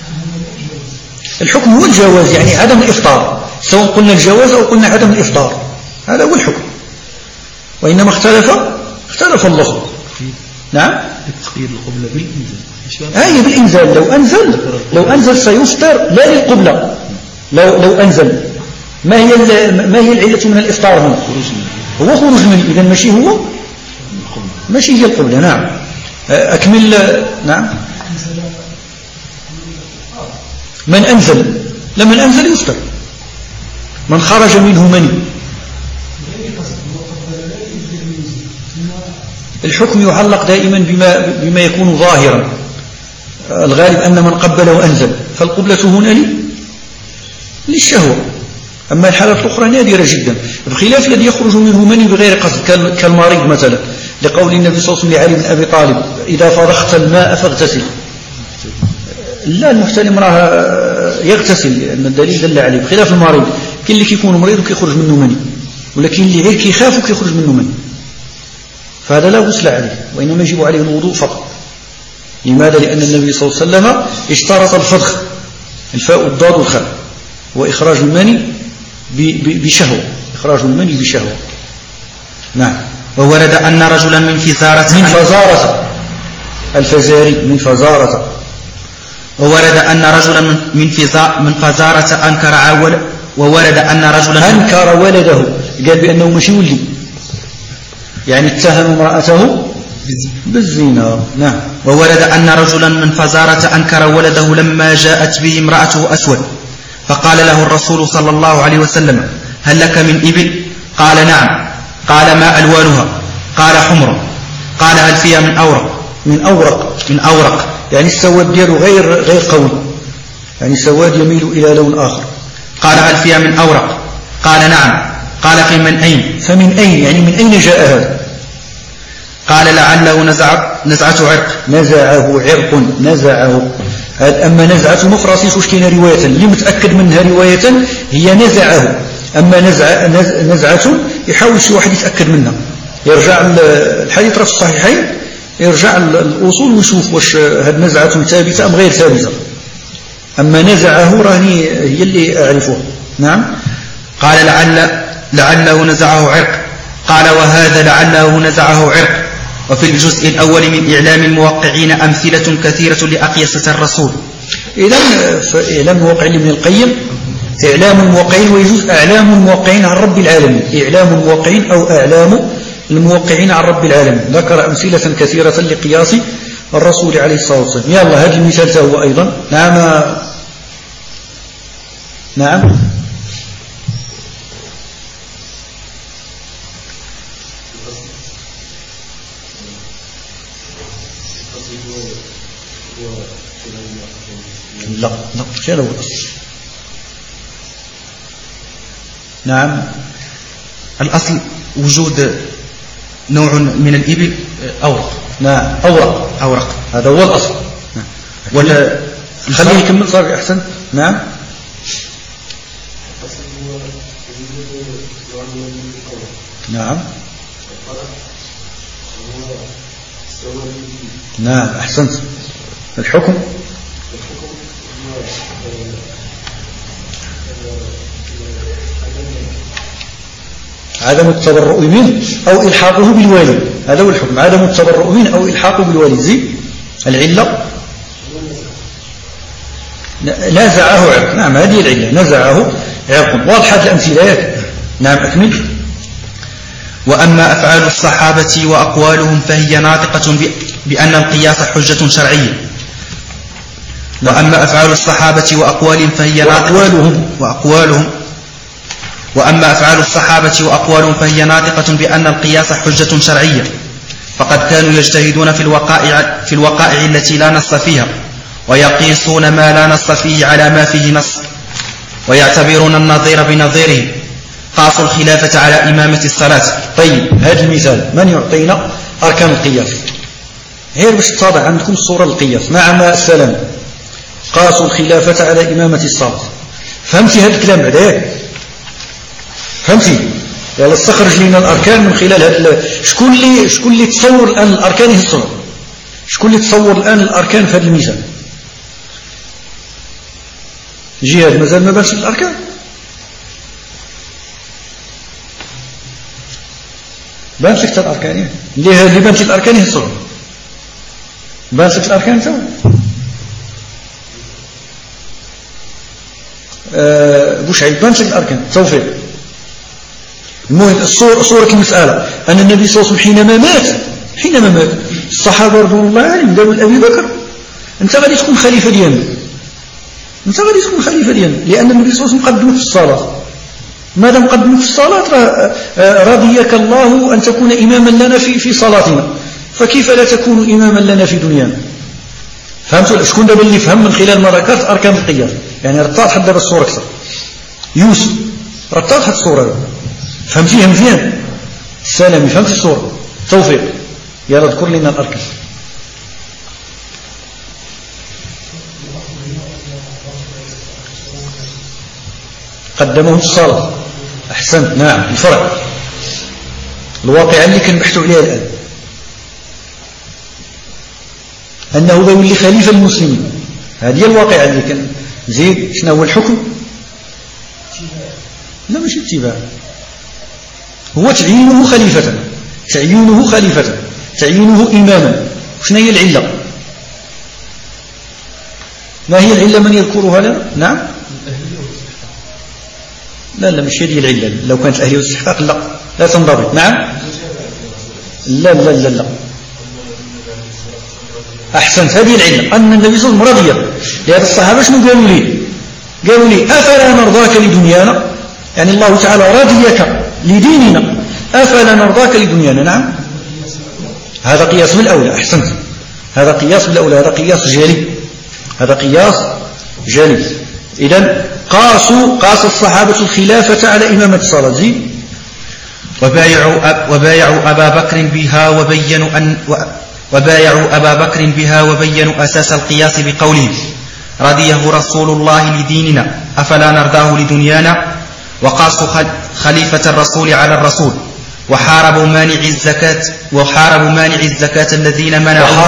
الحكم هو الجواز، يعني عدم الإفطار، سواء قلنا الجواز أو قلنا عدم الإفطار، هذا هو الحكم. وإنما اختلف اللفظ. نعم. تقييد القبلة بالإنزال. هي بالإنزال. لو أنزل سيفطر لا للقبلة. لو أنزل ما هي العلة من الإفطار هنا؟ هو خروج منه. إذن ماشي هي القبلة. نعم أكمل. نعم. من أنزل، لمن أنزل يفطر. من خرج منه مني. الحكم يعلق دائما بما يكون ظاهرا. الغالب أن من قبله أنزل، فالقبلة هنا للشهوة. أما الحالات الأخرى نادرة جدا، بخلاف الذي يخرج منه مني بغير قصد كالمريض مثلا، لقول النبي صلى الله عليه وسلم لعلي بن أبي طالب: إذا فرغت الماء فاغتسل. لا، المحتلم راه يغتسل لأن الدليل دل عليه، بخلاف المريض. كاين اللي كيكون مريض وكيخرج منه مني، ولكن اللي غير كيخاف وكيخرج منه مني، فهذا لا غسل عليه، وإنما يجب عليه الوضوء فقط. لماذا؟ لأن النبي صلى الله عليه وسلم اشترط الفضخ، الفاء والضاد والخاء، وإخراج المني بشهوة، إخراج المني بشهوة. نعم. وورد أن رجلا من فزارة الفزاري من فزارة. وورد أن رجلا من فزارة أنكر ولده، قال بأنه ماشي ولي، يعني اتهم امرأته بالزنا. نعم. وورد أن رجلا من فزارة أنكر ولده لما جاءت به امرأته أسود، فقال له الرسول صلى الله عليه وسلم: هل لك من إبل؟ قال: نعم. قال: ما ألوانها؟ قال: حمر. قال: هل فيها من أورق يعني السواد دياله غير قوي، يعني السواد يميل إلى لون آخر. قال: هل فيها من أورق؟ قال: نعم. قال: فمن أين؟ يعني من أين جاء هذا؟ قال: لعله نزعة عرق. نزعه. أما نزعة مفرسيس وش كاين رواية اللي متأكد منها رواية هي نزعه. أما نزعة يحاول شي واحد يتأكد منها، يرجع الحديث راه في الصحيحين، يرجع الأصول ويشوف واش هاد نزعة ثابتة أم غير ثابتة. أما نزعه راني هي اللي أعرفها. نعم. قال: لعله نزعه عرق. قال: وهذا لعله نزعه عرق. وفي الجزء الأول من إعلام الموقعين أمثلة كثيرة لأقيسة الرسول. إذن فإعلام الموقعين ابن القيم إعلام الموقعين، ويجوز أعلام الموقعين عن رب العالمين، إعلام الموقعين أو أعلام الموقعين عن رب العالمين. ذكر أمثلة كثيرة لقياس الرسول عليه الصلاة والسلام. يلا هذا المثال هو أيضا. نعم. لا مش هذا هو الأصل. نعم الأصل وجود نوع من الإبل أورق. نعم أورق هذا هو الأصل. ولا خليه يكمل صار أحسن. نعم نعم أحسنت. الحكم عدم التبرؤ منه أو إلحاقه بالوالي. هذا هو الحكم، عدم التبرؤ منه أو إلحاقه بالوالي. زي العلة نزعه عرق. نعم هذه العلة، نزعه عرق. واضحة الأمثلة. نعم أكمل. وأما أفعال الصحابة وأقوالهم فهي ناطقة بأن القياس حجة شرعية. وأما أفعال الصحابة وأقوالهم فهي وأما أفعال الصحابة وأقوالهم فهي ناطقة بأن القياس حجة شرعية، فقد كانوا يجتهدون في الوقائع التي لا نص فيها، ويقيسون ما لا نص فيه على ما فيه نص، ويعتبرون النظير بنظيره. قاسوا الخلافة على إمامة الصلاة. طيب هذا المثال من يعطينا أركان القياس؟ هي باش تتضح عندكم صورة القياس مع ما السلام. قاسوا الخلافة على إمامة الصلاة. فهمتي هذا الكلام بعد؟ فهمتي؟ يلا استخرج لنا الأركان من خلال هذا. شكون اللي تصور الآن الأركان يهصر؟ شكون اللي تصور الآن الأركان في هذا المثال؟ جهاد مازال ما بانش الأركان. بانت لك الأركان اللي بانت الأركان يهصر. بانت لك الأركان تو بوشعيب بانت لك الأركان توفيق. المهم صورة المسألة أن النبي صلى الله عليه وسلم حينما مات الصحابة رضوان الله عليهم قالوا لأبي بكر أنت غادي تكون خليفة ديالنا، لأن النبي صلى الله عليه وسلم قدمك في الصلاة. ما دام قدمك في الصلاة رضيك الله أن تكون إماما لنا في صلاتنا، فكيف لا تكون إماما لنا في دنيانا؟ فهمتوا؟ شكون دابا اللي فهم من خلال ما ذكرت أركان القياس؟ يعني رطات حد دابا الصورة أكثر. يوسف رطات حد الصورة دابا. فهمتيها مزيان؟ سلامي فهمت الصورة؟ توفيق يلا اذكر لنا الأركان. قدمه في الصلاة. أحسنت. نعم الفرع الواقع اللي كنبحثوا عليها الآن أنه يولي خليفة المسلمين. هذه الواقع اللي كان زيد. شنو هو الحكم؟ لا مش اتباع، هو تعيينه خليفة، تعيينه إماما. شنو هي العلة؟ ما هي العلة من يذكرها لنا؟ نعم لا مش هذه العلة. لو كانت الأهلية والاستحقاق لا تنضبط. نعم لا أحسنت. هذه العلة أن النبي صلى الله عليه وسلم رضي. لهذا الصحابة شنو قالوا لي أفلا نرضاك لدنيانا؟ يعني الله تعالى رضيك لديننا، أفلا نرضاك لدنيانا؟ نعم هذا قياس بالأولى. أحسنت. هذا قياس بالأولى، هذا قياس جلي. إذن قاس الصحابة الخلافة على إمامة الصلاة. زي وبايعوا أبا بكر بها وبينوا أساس القياس بقولهم رضيه رسول الله لديننا أفلا نرضاه لدنيانا. وقاسوا خليفة الرسول على الرسول. وحاربوا مانع الزكاة الذين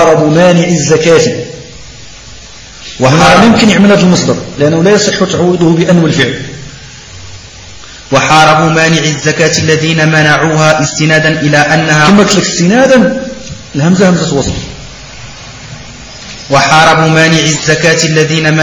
منعوا ممكن يعمل هذا المصدر لأنه لا يصح تعويضه بأنو الفعل. وحاربوا مانع الزكاة الذين منعوها استنادا إلى أنها كما قلت لك استنادا الهمزة همزة وصل. وحاربوا مانع الزكاة الذين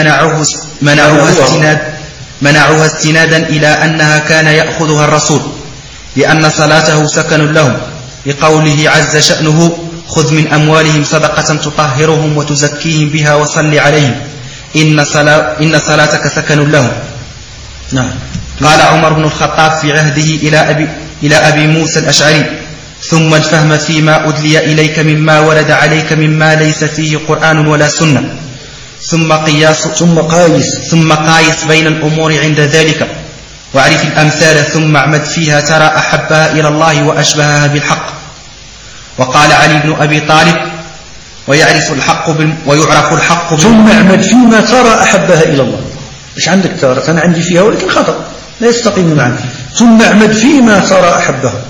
منعوها استنادا إلى أنها كان يأخذها الرسول لأن صلاته سكن لهم، لقوله عز شأنه خذ من أموالهم صدقة تطهرهم وتزكيهم بها وصل عليهم إن صلاتك سكن لهم. نعم. قال عمر بن الخطاب في عهده إلى أبي موسى الأشعري ثم الفهم فيما أدلي إليك مما ورد عليك مما ليس فيه قرآن ولا سنة، ثم قايس بين الأمور عند ذلك، واعرف الأمثال ثم اعمد فيها ترى أحبها إلى الله وأشبهها بالحق. وقال علي بن أبي طالب: ويعرف الحق ثم اعمد فيما ترى أحبها إلى الله. إيش عندك ترى؟ أنا عندي فيها ولكن خطأ لا يستقيم معنا. ثم اعمد فيما ترى أحبها.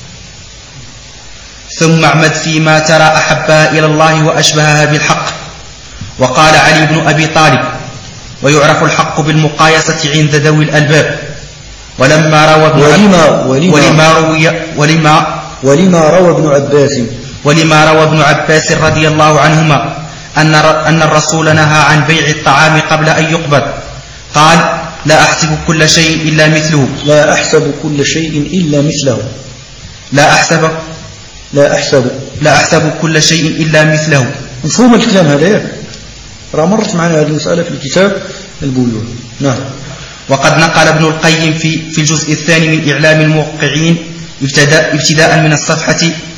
ثم اعمد فيما ترى أحبها إلى الله وأشبهها بالحق. وقال علي بن أبي طالب: ويعرف الحق بالمقايسة عند ذوي الألباب. ولما روى ابن عباس رضي الله عنهما أن الرسول نهى عن بيع الطعام قبل أن يقبض، قال: لا أحسب كل شيء إلا مثله. لا أحسب كل شيء إلا مثله. مفهوم الكلام هذا؟ راه مرت معنا هذه المسألة في الكتاب البيوع. نعم. وقد نقل ابن القيم في الجزء الثاني من إعلام الموقعين ابتداء من الصفحة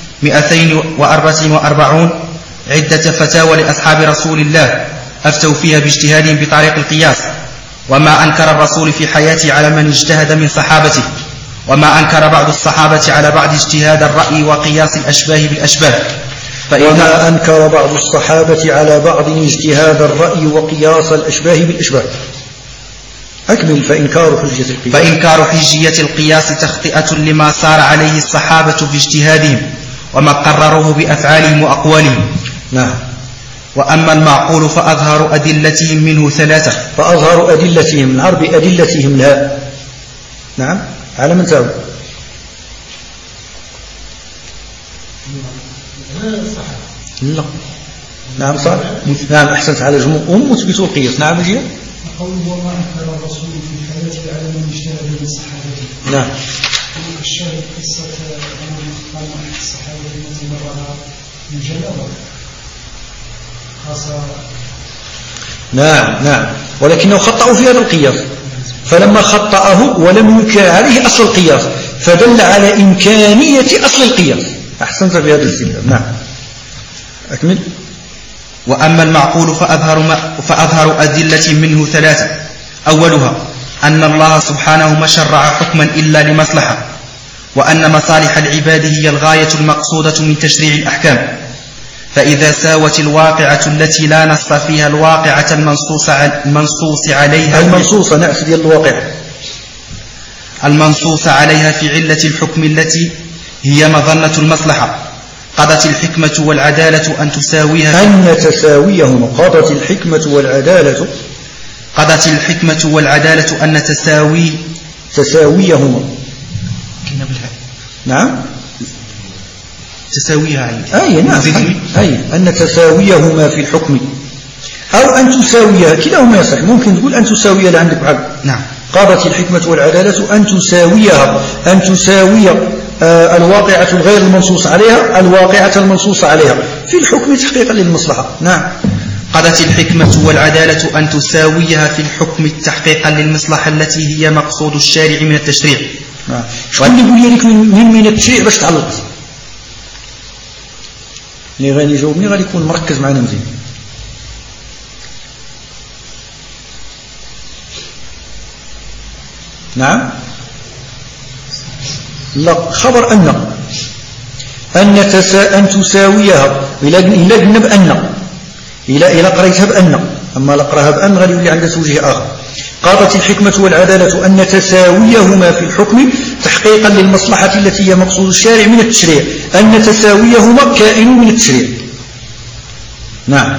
244 عدة فتاوى لأصحاب رسول الله أفتوا فيها باجتهادهم بطريق القياس، وما أنكر الرسول في حياته على من اجتهد من صحابته، وما أنكر بعض الصحابة على بعض اجتهاد الرأي وقياس الأشباه بالأشباه. وما أنكر بعض الصحابة على بعض اجتهاد الرأي وقياس الأشباه بالأشباه. أكمل. فإنكار حجية القياس تخطئة لما صار عليه الصحابة باجتهادهم وما قرروه بأفعالهم وأقوالهم. نعم. وأما المعقول فأظهر أدلتهم منه ثلاثة. فأظهر أدلتهم من عرض أدلتهم لها. نعم. على من تاوي؟ لا. نعم صح. نعم أحسنت على جمهور مثبتوا القياس. نعم جيد. قوله وما أنكر الرسول في حياته على من اجتهد من صحابته. نعم. الشاهد قصة قام أحد الصحابة التي مرها من جنابه خاصة. نعم ولكنه خطأوا في هذا القياس، فلما خطأه ولم ينكر عليه أصل القياس فدل على إمكانية أصل القياس. أحسنت في هذا الاستدلال. نعم أكمل. وأما المعقول فأظهر أدلة منه ثلاثة. أولها أن الله سبحانه ما شرع حكما إلا لمصلحة، وأن مصالح العباد هي الغاية المقصودة من تشريع الأحكام، فإذا ساوت الواقعة التي لا نص فيها الواقعة المنصوص عليها المنصوص عليها في علة الحكم التي هي مظنة المصلحة، قضت الحكمة والعدالة أن تساويها قضت الحكمة والعدالة أن تساويهما. نعم تساويها نعم أن تساويهما في الحكم أو أن تساويها، كلاهما يصح. ممكن تقول أن تساويها لعندك بعد. نعم. قضت الحكمة والعدالة أن تساوي الواقعة الغير المنصوص عليها الواقعة المنصوص عليها في الحكم تحقيقا للمصلحة. نعم. قضت الحكمة والعدالة أن تساويها في الحكم تحقيقا للمصلحة التي هي مقصود الشارع من التشريع. شكون اللي يقول لك من التشريع باش تعلق؟ اللي غادي يجاوبني غادي يكون مركز معنا مزيان. نعم. لا، خبر أن تساويها إلى قلنا بأن إلى قريتها بأن، أما لقراها بأن غادي يولي عندها توجيه آخر. قضت الحكمة والعدالة أن تساويهما في الحكم تحقيقا للمصلحة التي هي مقصود الشارع من التشريع، أن تساويهما كائن من التشريع. نعم.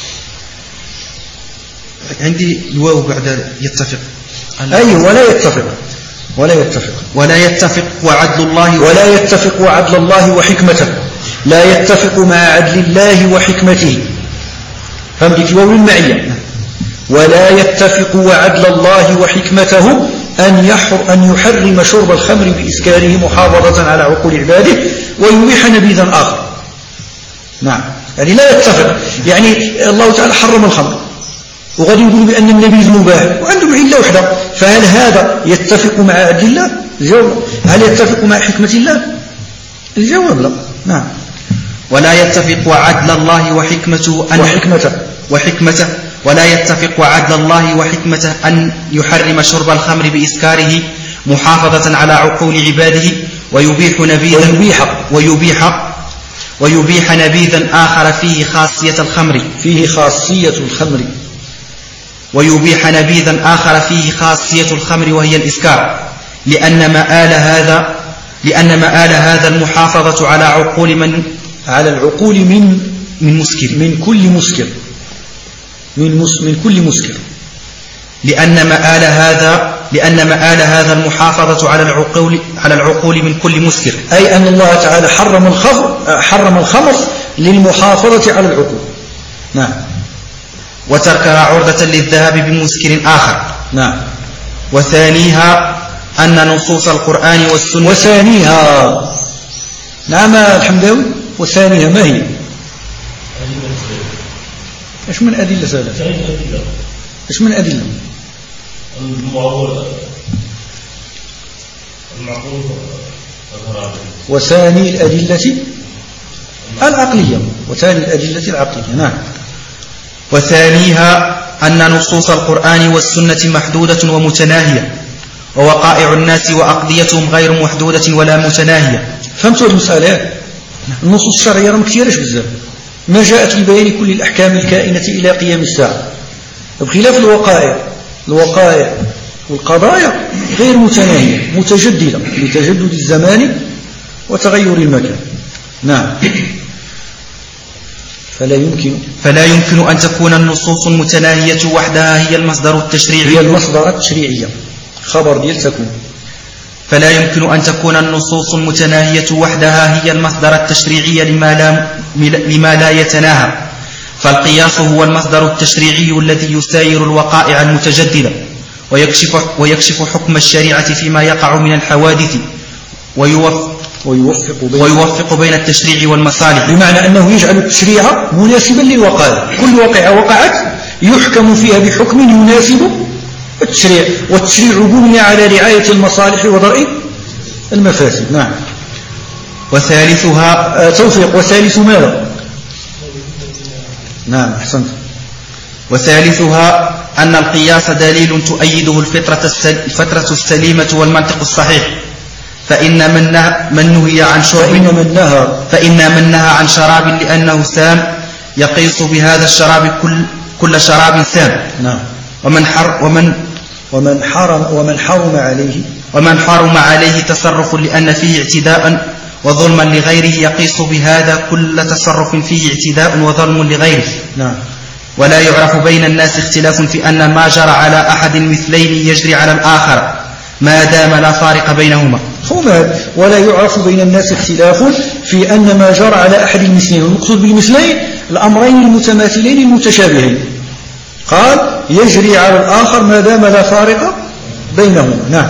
عندي الواو بعد يتفق. ولا يتفق وعدل الله وحكمته، لا يتفق مع عدل الله وحكمته. فهمت الواو المعية. ولا يتفق وعدل الله وحكمته أن يحرم شرب الخمر بإسكاره محافظة على عقول عباده ويبيح نبيذا آخر. نعم. يعني لا يتفق، يعني الله تعالى حرم الخمر وغادي يقول بأن النبيذ مباح وعندهم علة وحدة، فهل هذا يتفق مع عدل الله؟ الجواب. هل يتفق مع حكمة الله؟ الجواب لا. نعم. ولا يتفق عدل الله وحكمته ولا يتفق عدل الله وحكمته أن يحرم شرب الخمر بإسكاره محافظة على عقول عباده ويبيح نبيذا آخر فيه خاصية الخمر وهي الإسكار لأن مآل هذا المحافظة على العقول من كل مسكر لأن مآل هذا المحافظة على العقول من كل مسكر، أي أن الله تعالى حرم الخمر للمحافظة على العقول. نعم. وتركها عرضة للذهاب بمسكر آخر. نعم. وثانيها أن نصوص القرآن والسنة نعم الحمداوي. وثانيها ما هي؟ ايش من أدلة هذا؟ ايش من أدلة؟ وثاني الأدلة العقلية. نعم. وثانيها أن نصوص القرآن والسنة محدودة ومتناهية، ووقائع الناس وأقضيتهم غير محدودة ولا متناهية. فهمتوا المسألة؟ النصوص الشرعية ما كثيرش بزاف، ما جاءت لبيان كل الأحكام الكائنة إلى قيام الساعة، بخلاف الوقائع والقضايا غير متناهية متجددة لتجدد الزمان وتغير المكان. نعم. فلا يمكن أن تكون النصوص المتناهية وحدها هي المصدر التشريعي. خبر ديال تكون. فلا يمكن أن تكون النصوص المتناهية وحدها هي المصدر التشريعي لما لا يتناهى، فالقياس هو المصدر التشريعي الذي يساير الوقائع المتجددة ويكشف حكم الشريعة فيما يقع من الحوادث ويوفق بين التشريع والمصالح، بمعنى أنه يجعل التشريع مناسبا للوقائع. كل واقعة وقعت يحكم فيها بحكم يناسب التشريع، والتشريع بني على رعاية المصالح ودرء المفاسد. نعم. وثالثها توفيق. وثالث ماذا؟ نعم أحسنت. وثالثها أن القياس دليل تؤيده الفطرة السليمة والمنطق الصحيح، فإن من نهى عن شراب لأنه سام يقيس بهذا الشراب كل شراب سام. نعم. ومن حرم عليه تصرف لأن فيه اعتداء وظلما لغيره يقيس بهذا كل تصرف فيه اعتداء وظلم لغيره. نعم. ولا يعرف بين الناس اختلاف في أن ما جرى على أحد المثلين يجري على الآخر ما دام لا فارق بينهما. ولا يعرف بين الناس اختلاف في أن ما جرى على أحد المثلين، والمقصود بالمثلين الأمرين المتماثلين المتشابهين، قال يجري على الآخر ما دام لا فارق بينهما. نعم.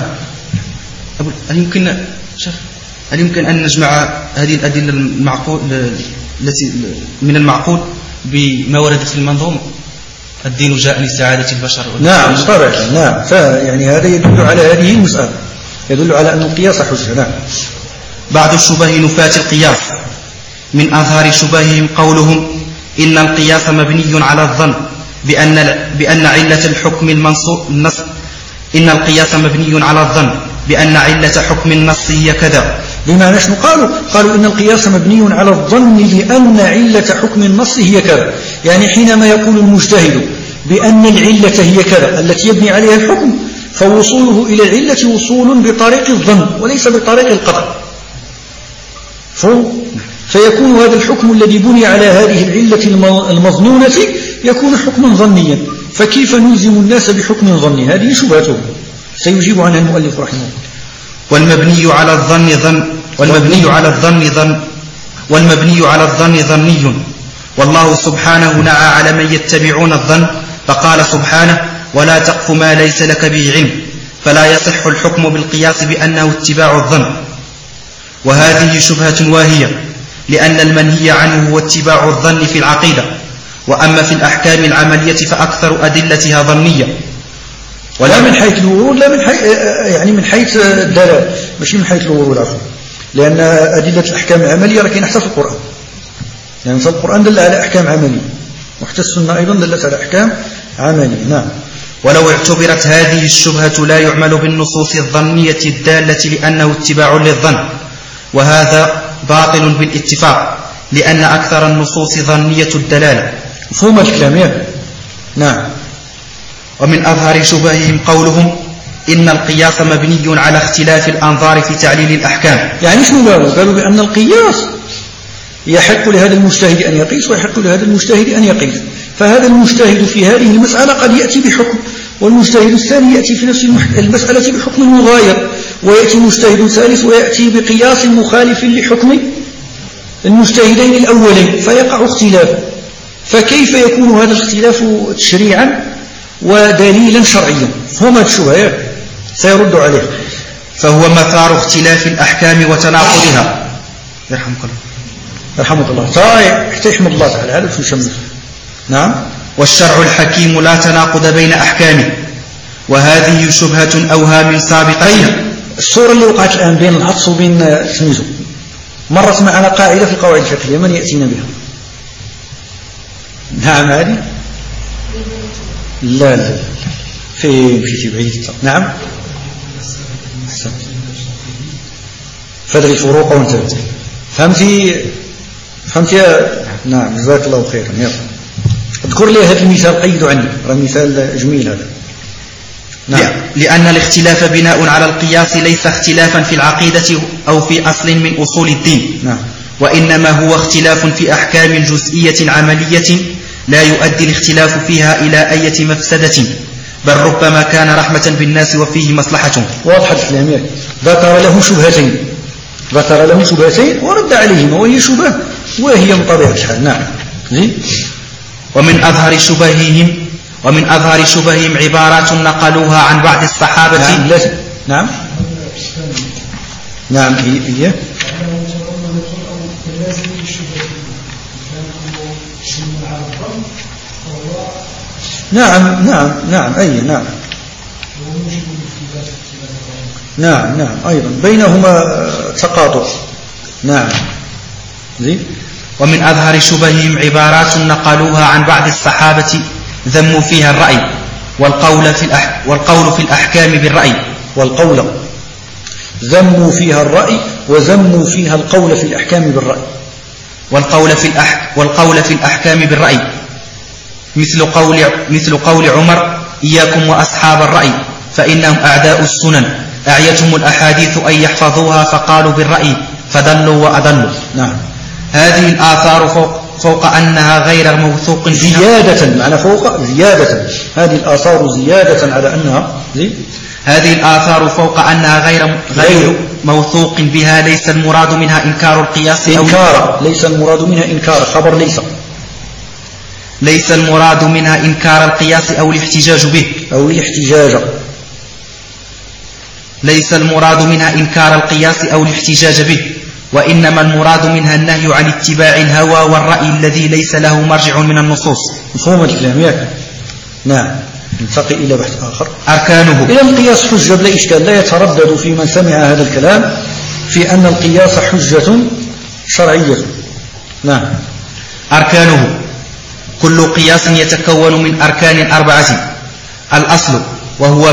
هل يمكن أن نجمع هذه الأدلة التي من المعقول بما ورد في المنظومة الدين جاء لسعادة البشر؟ نعم طبعا. نعم. يعني هذا يدل على هذه المسألة، يدل على أن القياس حجة. نعم. بعض الشبه نفاة القياس من أظهر شبههم قولهم إن القياس مبني على الظن بأن علة الحكم النص إن القياس مبني على الظن بأن علة حكم النص هي كذا. بمعنى شنو قالوا إن القياس مبني على الظن بأن علة حكم النص هي كذا، يعني حينما يقول المجتهد بأن العلة هي كذا التي يبني عليها الحكم، فوصوله إلى العلة وصول بطريق الظن وليس بطريق القطع، فيكون هذا الحكم الذي بني على هذه العلة المظنونة يكون حكما ظنيا، فكيف نلزم الناس بحكم ظني؟ هذه شبهته سيجيب عنها المؤلف رحمه الله. والمبني على الظن ظني، والله سبحانه نعى على من يتبعون الظن فقال سبحانه ولا تقف ما ليس لك به علم، فلا يصح الحكم بالقياس بأنه اتباع الظن. وهذه شبهة واهية، لأن المنهي عنه هو اتباع الظن في العقيدة، وأما في الأحكام العملية فأكثر أدلتها ظنية، ولا من حيث الورود، لا من حيث يعني من حيث الدلالة، مش من حيث الورود عفوا، لأن أدلة الأحكام العملية لكن حتى في القرآن، يعني مثل القرآن دل على أحكام عملية، وحتى السنة أيضا دلت على أحكام عملي. نعم. ولو اعتبرت هذه الشبهة لا يعمل بالنصوص الظنية الدالة لأنه اتباع للظن، وهذا باطل بالاتفاق، لأن أكثر النصوص ظنية الدلالة. مفهوم الكلام. نعم. ومن أظهر شبههم قولهم إن القياس مبني على اختلاف الأنظار في تعليل الأحكام. يعني شنو قالوا بأن القياس يحق لهذا المجتهد أن يقيس ويحق لهذا المجتهد أن يقيس، فهذا المجتهد في هذه المسألة قد يأتي بحكم، والمجتهد الثاني يأتي في نفس المسألة بحكم مغاير، ويأتي مجتهد ثالث ويأتي بقياس مخالف لحكم المجتهدين الأولين، فيقع اختلاف. فكيف يكون هذا الاختلاف تشريعا ودليلا شرعيا؟ فهم الشبهة سيرد عليه. فهو مثار اختلاف الأحكام وتناقضها. يرحمك الله. يرحمك الله. صحيح، حتى يحمد الله تعالى هذا في شمس. نعم. والشرع الحكيم لا تناقض بين أحكامه، وهذه شبهة أوهام سابقة. الصورة اللي وقعت الآن بين العطس وبين سميزو، مرت معنا قاعدة في القواعد الفقهية، من يأتينا بها؟ نعم. هذه لا لا فين مشيتي بعيد. نعم. فدري الفروق وانت فهمتي نعم. جزاك الله خيرا. يلا اذكر لي هذا المثال، قيد عني، راه مثال جميل هذا. نعم. لأن الاختلاف بناء على القياس ليس اختلافا في العقيدة أو في أصل من أصول الدين. نعم. وإنما هو اختلاف في أحكام جزئية عملية لا يؤدي الاختلاف فيها إلى أي مفسدة، بل ربما كان رحمة بالناس وفيه مصلحة. واضح الكلام. ذكر له شبهتين ورد عليهما، وهي شبهة وهي من طبيعة الحال. نعم. ومن أظهر شبههم عبارات نقلوها عن بعض الصحابة. نعم. نعم. هي نعم. أي نعم. أيضا بينهما تقاطع. نعم. ومن أظهر شبههم عبارات نقلوها عن بعض الصحابة ذموا فيها الرأي والقول في الأحكام بالرأي. والقول ذموا فيها الرأي وذموا فيها القول في الأحكام بالرأي. والقول في الأحكام بالرأي مثل قول عمر إياكم وأصحاب الرأي فإنهم أعداء السنن أعيتهم الأحاديث أن يحفظوها فقالوا بالرأي فضلوا وأضلوا. نعم. هذه الآثار فوق أنها غير موثوق زيادة، معنى فوق زيادة، هذه الآثار زيادة على أنها هذه الآثار فوق أنها غير موثوق بها. ليس المراد منها إنكار القياس ليس المراد منها إنكار خبر ليس المراد منها إنكار القياس أو الاحتجاج به ليس المراد منها إنكار القياس أو الاحتجاج به، وإنما المراد منها النهي عن اتباع الهوى والرأي الذي ليس له مرجع من النصوص. مفهوم الكلام. نعم. ننتقل إلى بحث آخر. أركانه. إلى القياس حجة بلا إشكال، لا يتردد في من سمع هذا الكلام في أن القياس حجة شرعية. نعم. أركانه. كل قياس يتكون من أركان 4: الأصل وهو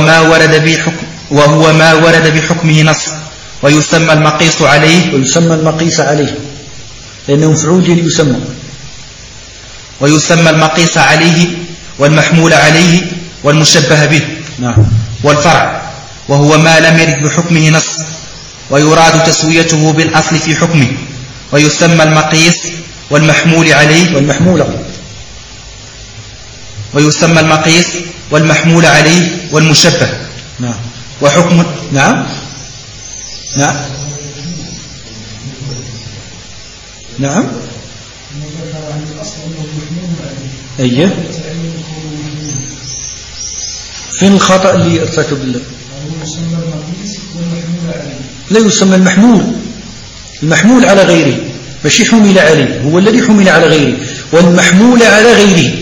ما ورد بحكمه نص، ويسمى المقيس عليه لأنه مفعول ليسمى، ويسمى المقيس عليه والمحمول عليه والمشبه به. نعم. والفرع وهو ما لم يرد بحكمه نص ويراد تسويته بالأصل في حكمه، ويسمى المقيس والمحمول عليه ويسمى المقيس والمحمول عليه والمشبه. نعم. وحكم. نعم. نعم. نعم. أيه. فين الخطأ اللي ارتكب؟ لا يسمى المحمول على غيره، ماشي حمل عليه، هو الذي حمل على غيره، والمحمول على غيره.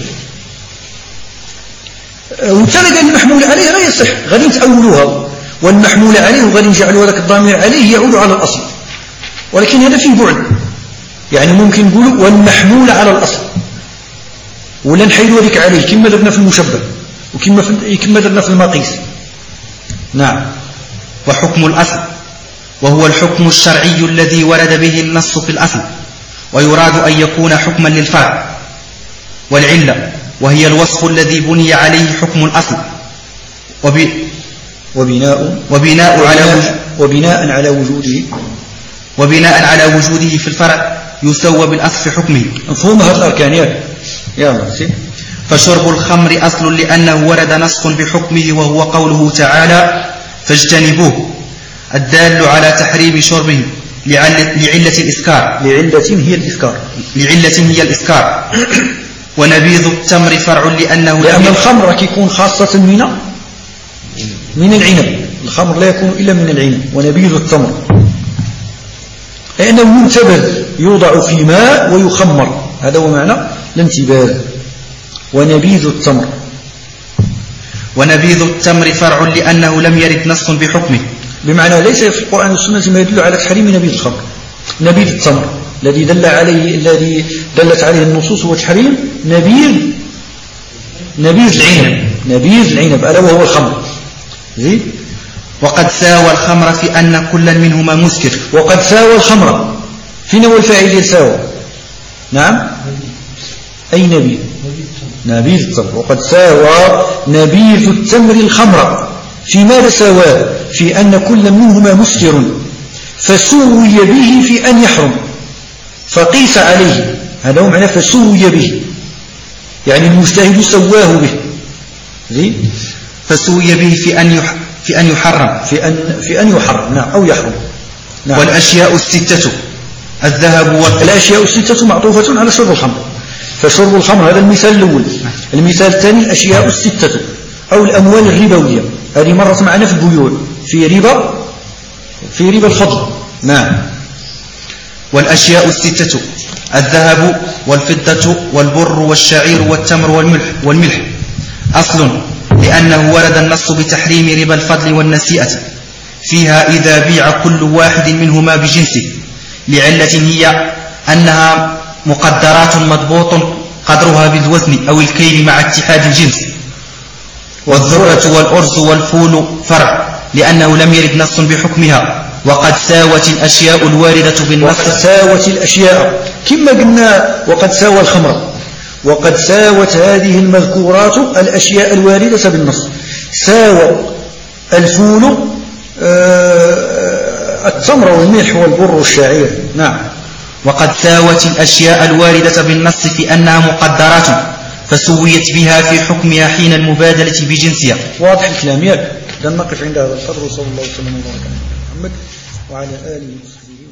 وكان قال المحمول عليه لا يصح، غادي نتأولوها، والمحمول عليه وغادي نجعلوا هذاك الضمير عليه يعود على الأصل، ولكن هذا فيه بعد، يعني ممكن نقول والمحمول على الأصل، ولا نحيدوا هذيك عليه كما درنا في المشبه وكما درنا في المقيس. نعم. وحكم الأصل وهو الحكم الشرعي الذي ورد به النص في الأصل، ويراد أن يكون حكما للفرع، والعلة وهي الوصف الذي بني عليه حكم الأصل، وبناء على وجوده في الفرع يسوى بالأصل في حكمه. مفهوم هذه الأركان يا فشرب الخمر أصل لأنه ورد نص بحكمه، وهو قوله تعالى فاجتنبوه، الدال على تحريم شربه لعلة الإسكار. لعلة هي الإسكار. ونبيذ التمر فرع لأن الخمر يكون خاصة من العنب، الخمر لا يكون إلا من العنب. ونبيذ التمر لأنه منتبذ يوضع في ماء ويخمر، هذا هو معنى الانتباذ. ونبيذ التمر فرع لأنه لم يرد نص بحكمه، بمعنى ليس في القرآن والسنة ما يدل على تحريم نبيذ الخمر. نبيذ التمر الذي دلت عليه النصوص هو تحريم نبيذ العنب ألا وهو الخمر. وقد ساوى الخمر في أن كل منهما مسكر. وقد ساوى الخمر، فين هو الفاعل ساوى؟ نعم، أي نبيذ التمر. وقد ساوى نبيذ التمر الخمر، في ماذا سواه؟ في أن كل منهما مسكر، فسوي به في أن يحرم، فقيس عليه. هذا هو معنى فسوي به، يعني المجتهد سواه به. فسوي به في أن يحرم نعم، أو يحرم. نعم. والأشياء الستة الذهب الأشياء الستة معطوفة على شرب الخمر، فشرب الخمر هذا المثال الأول. المثال الثاني الأشياء الستة أو الأموال الربوية، هذه مرت معنا في البيوع في ربا الفضل. نعم. والأشياء الستة الذهب والفضة والبر والشعير والتمر والملح أصل لأنه ورد النص بتحريم ربا الفضل والنسيئة فيها إذا بيع كل واحد منهما بجنسه، لعلة هي أنها مقدرات مضبوط قدرها بالوزن أو الكيل مع اتحاد الجنس. والذرة والأرز والفول فرع لأنه لم يرد نص بحكمها. وقد ساوت الأشياء الواردة بالنص. وقد ساوت الأشياء كما قلنا، وقد ساوى الخمر، وقد ساوت هذه المذكورات الأشياء الواردة بالنص. ساوى الفول التمر والملح والبر والشعير. نعم. وقد ساوت الأشياء الواردة بالنص في أنها مقدرات، فسويت بها في حكمها حين المبادلة بجنسها. واضح الكلام. لن نقف عند هذا القدر. وصلى الله وسلم وبارك على محمد وعلى آله وصحبه.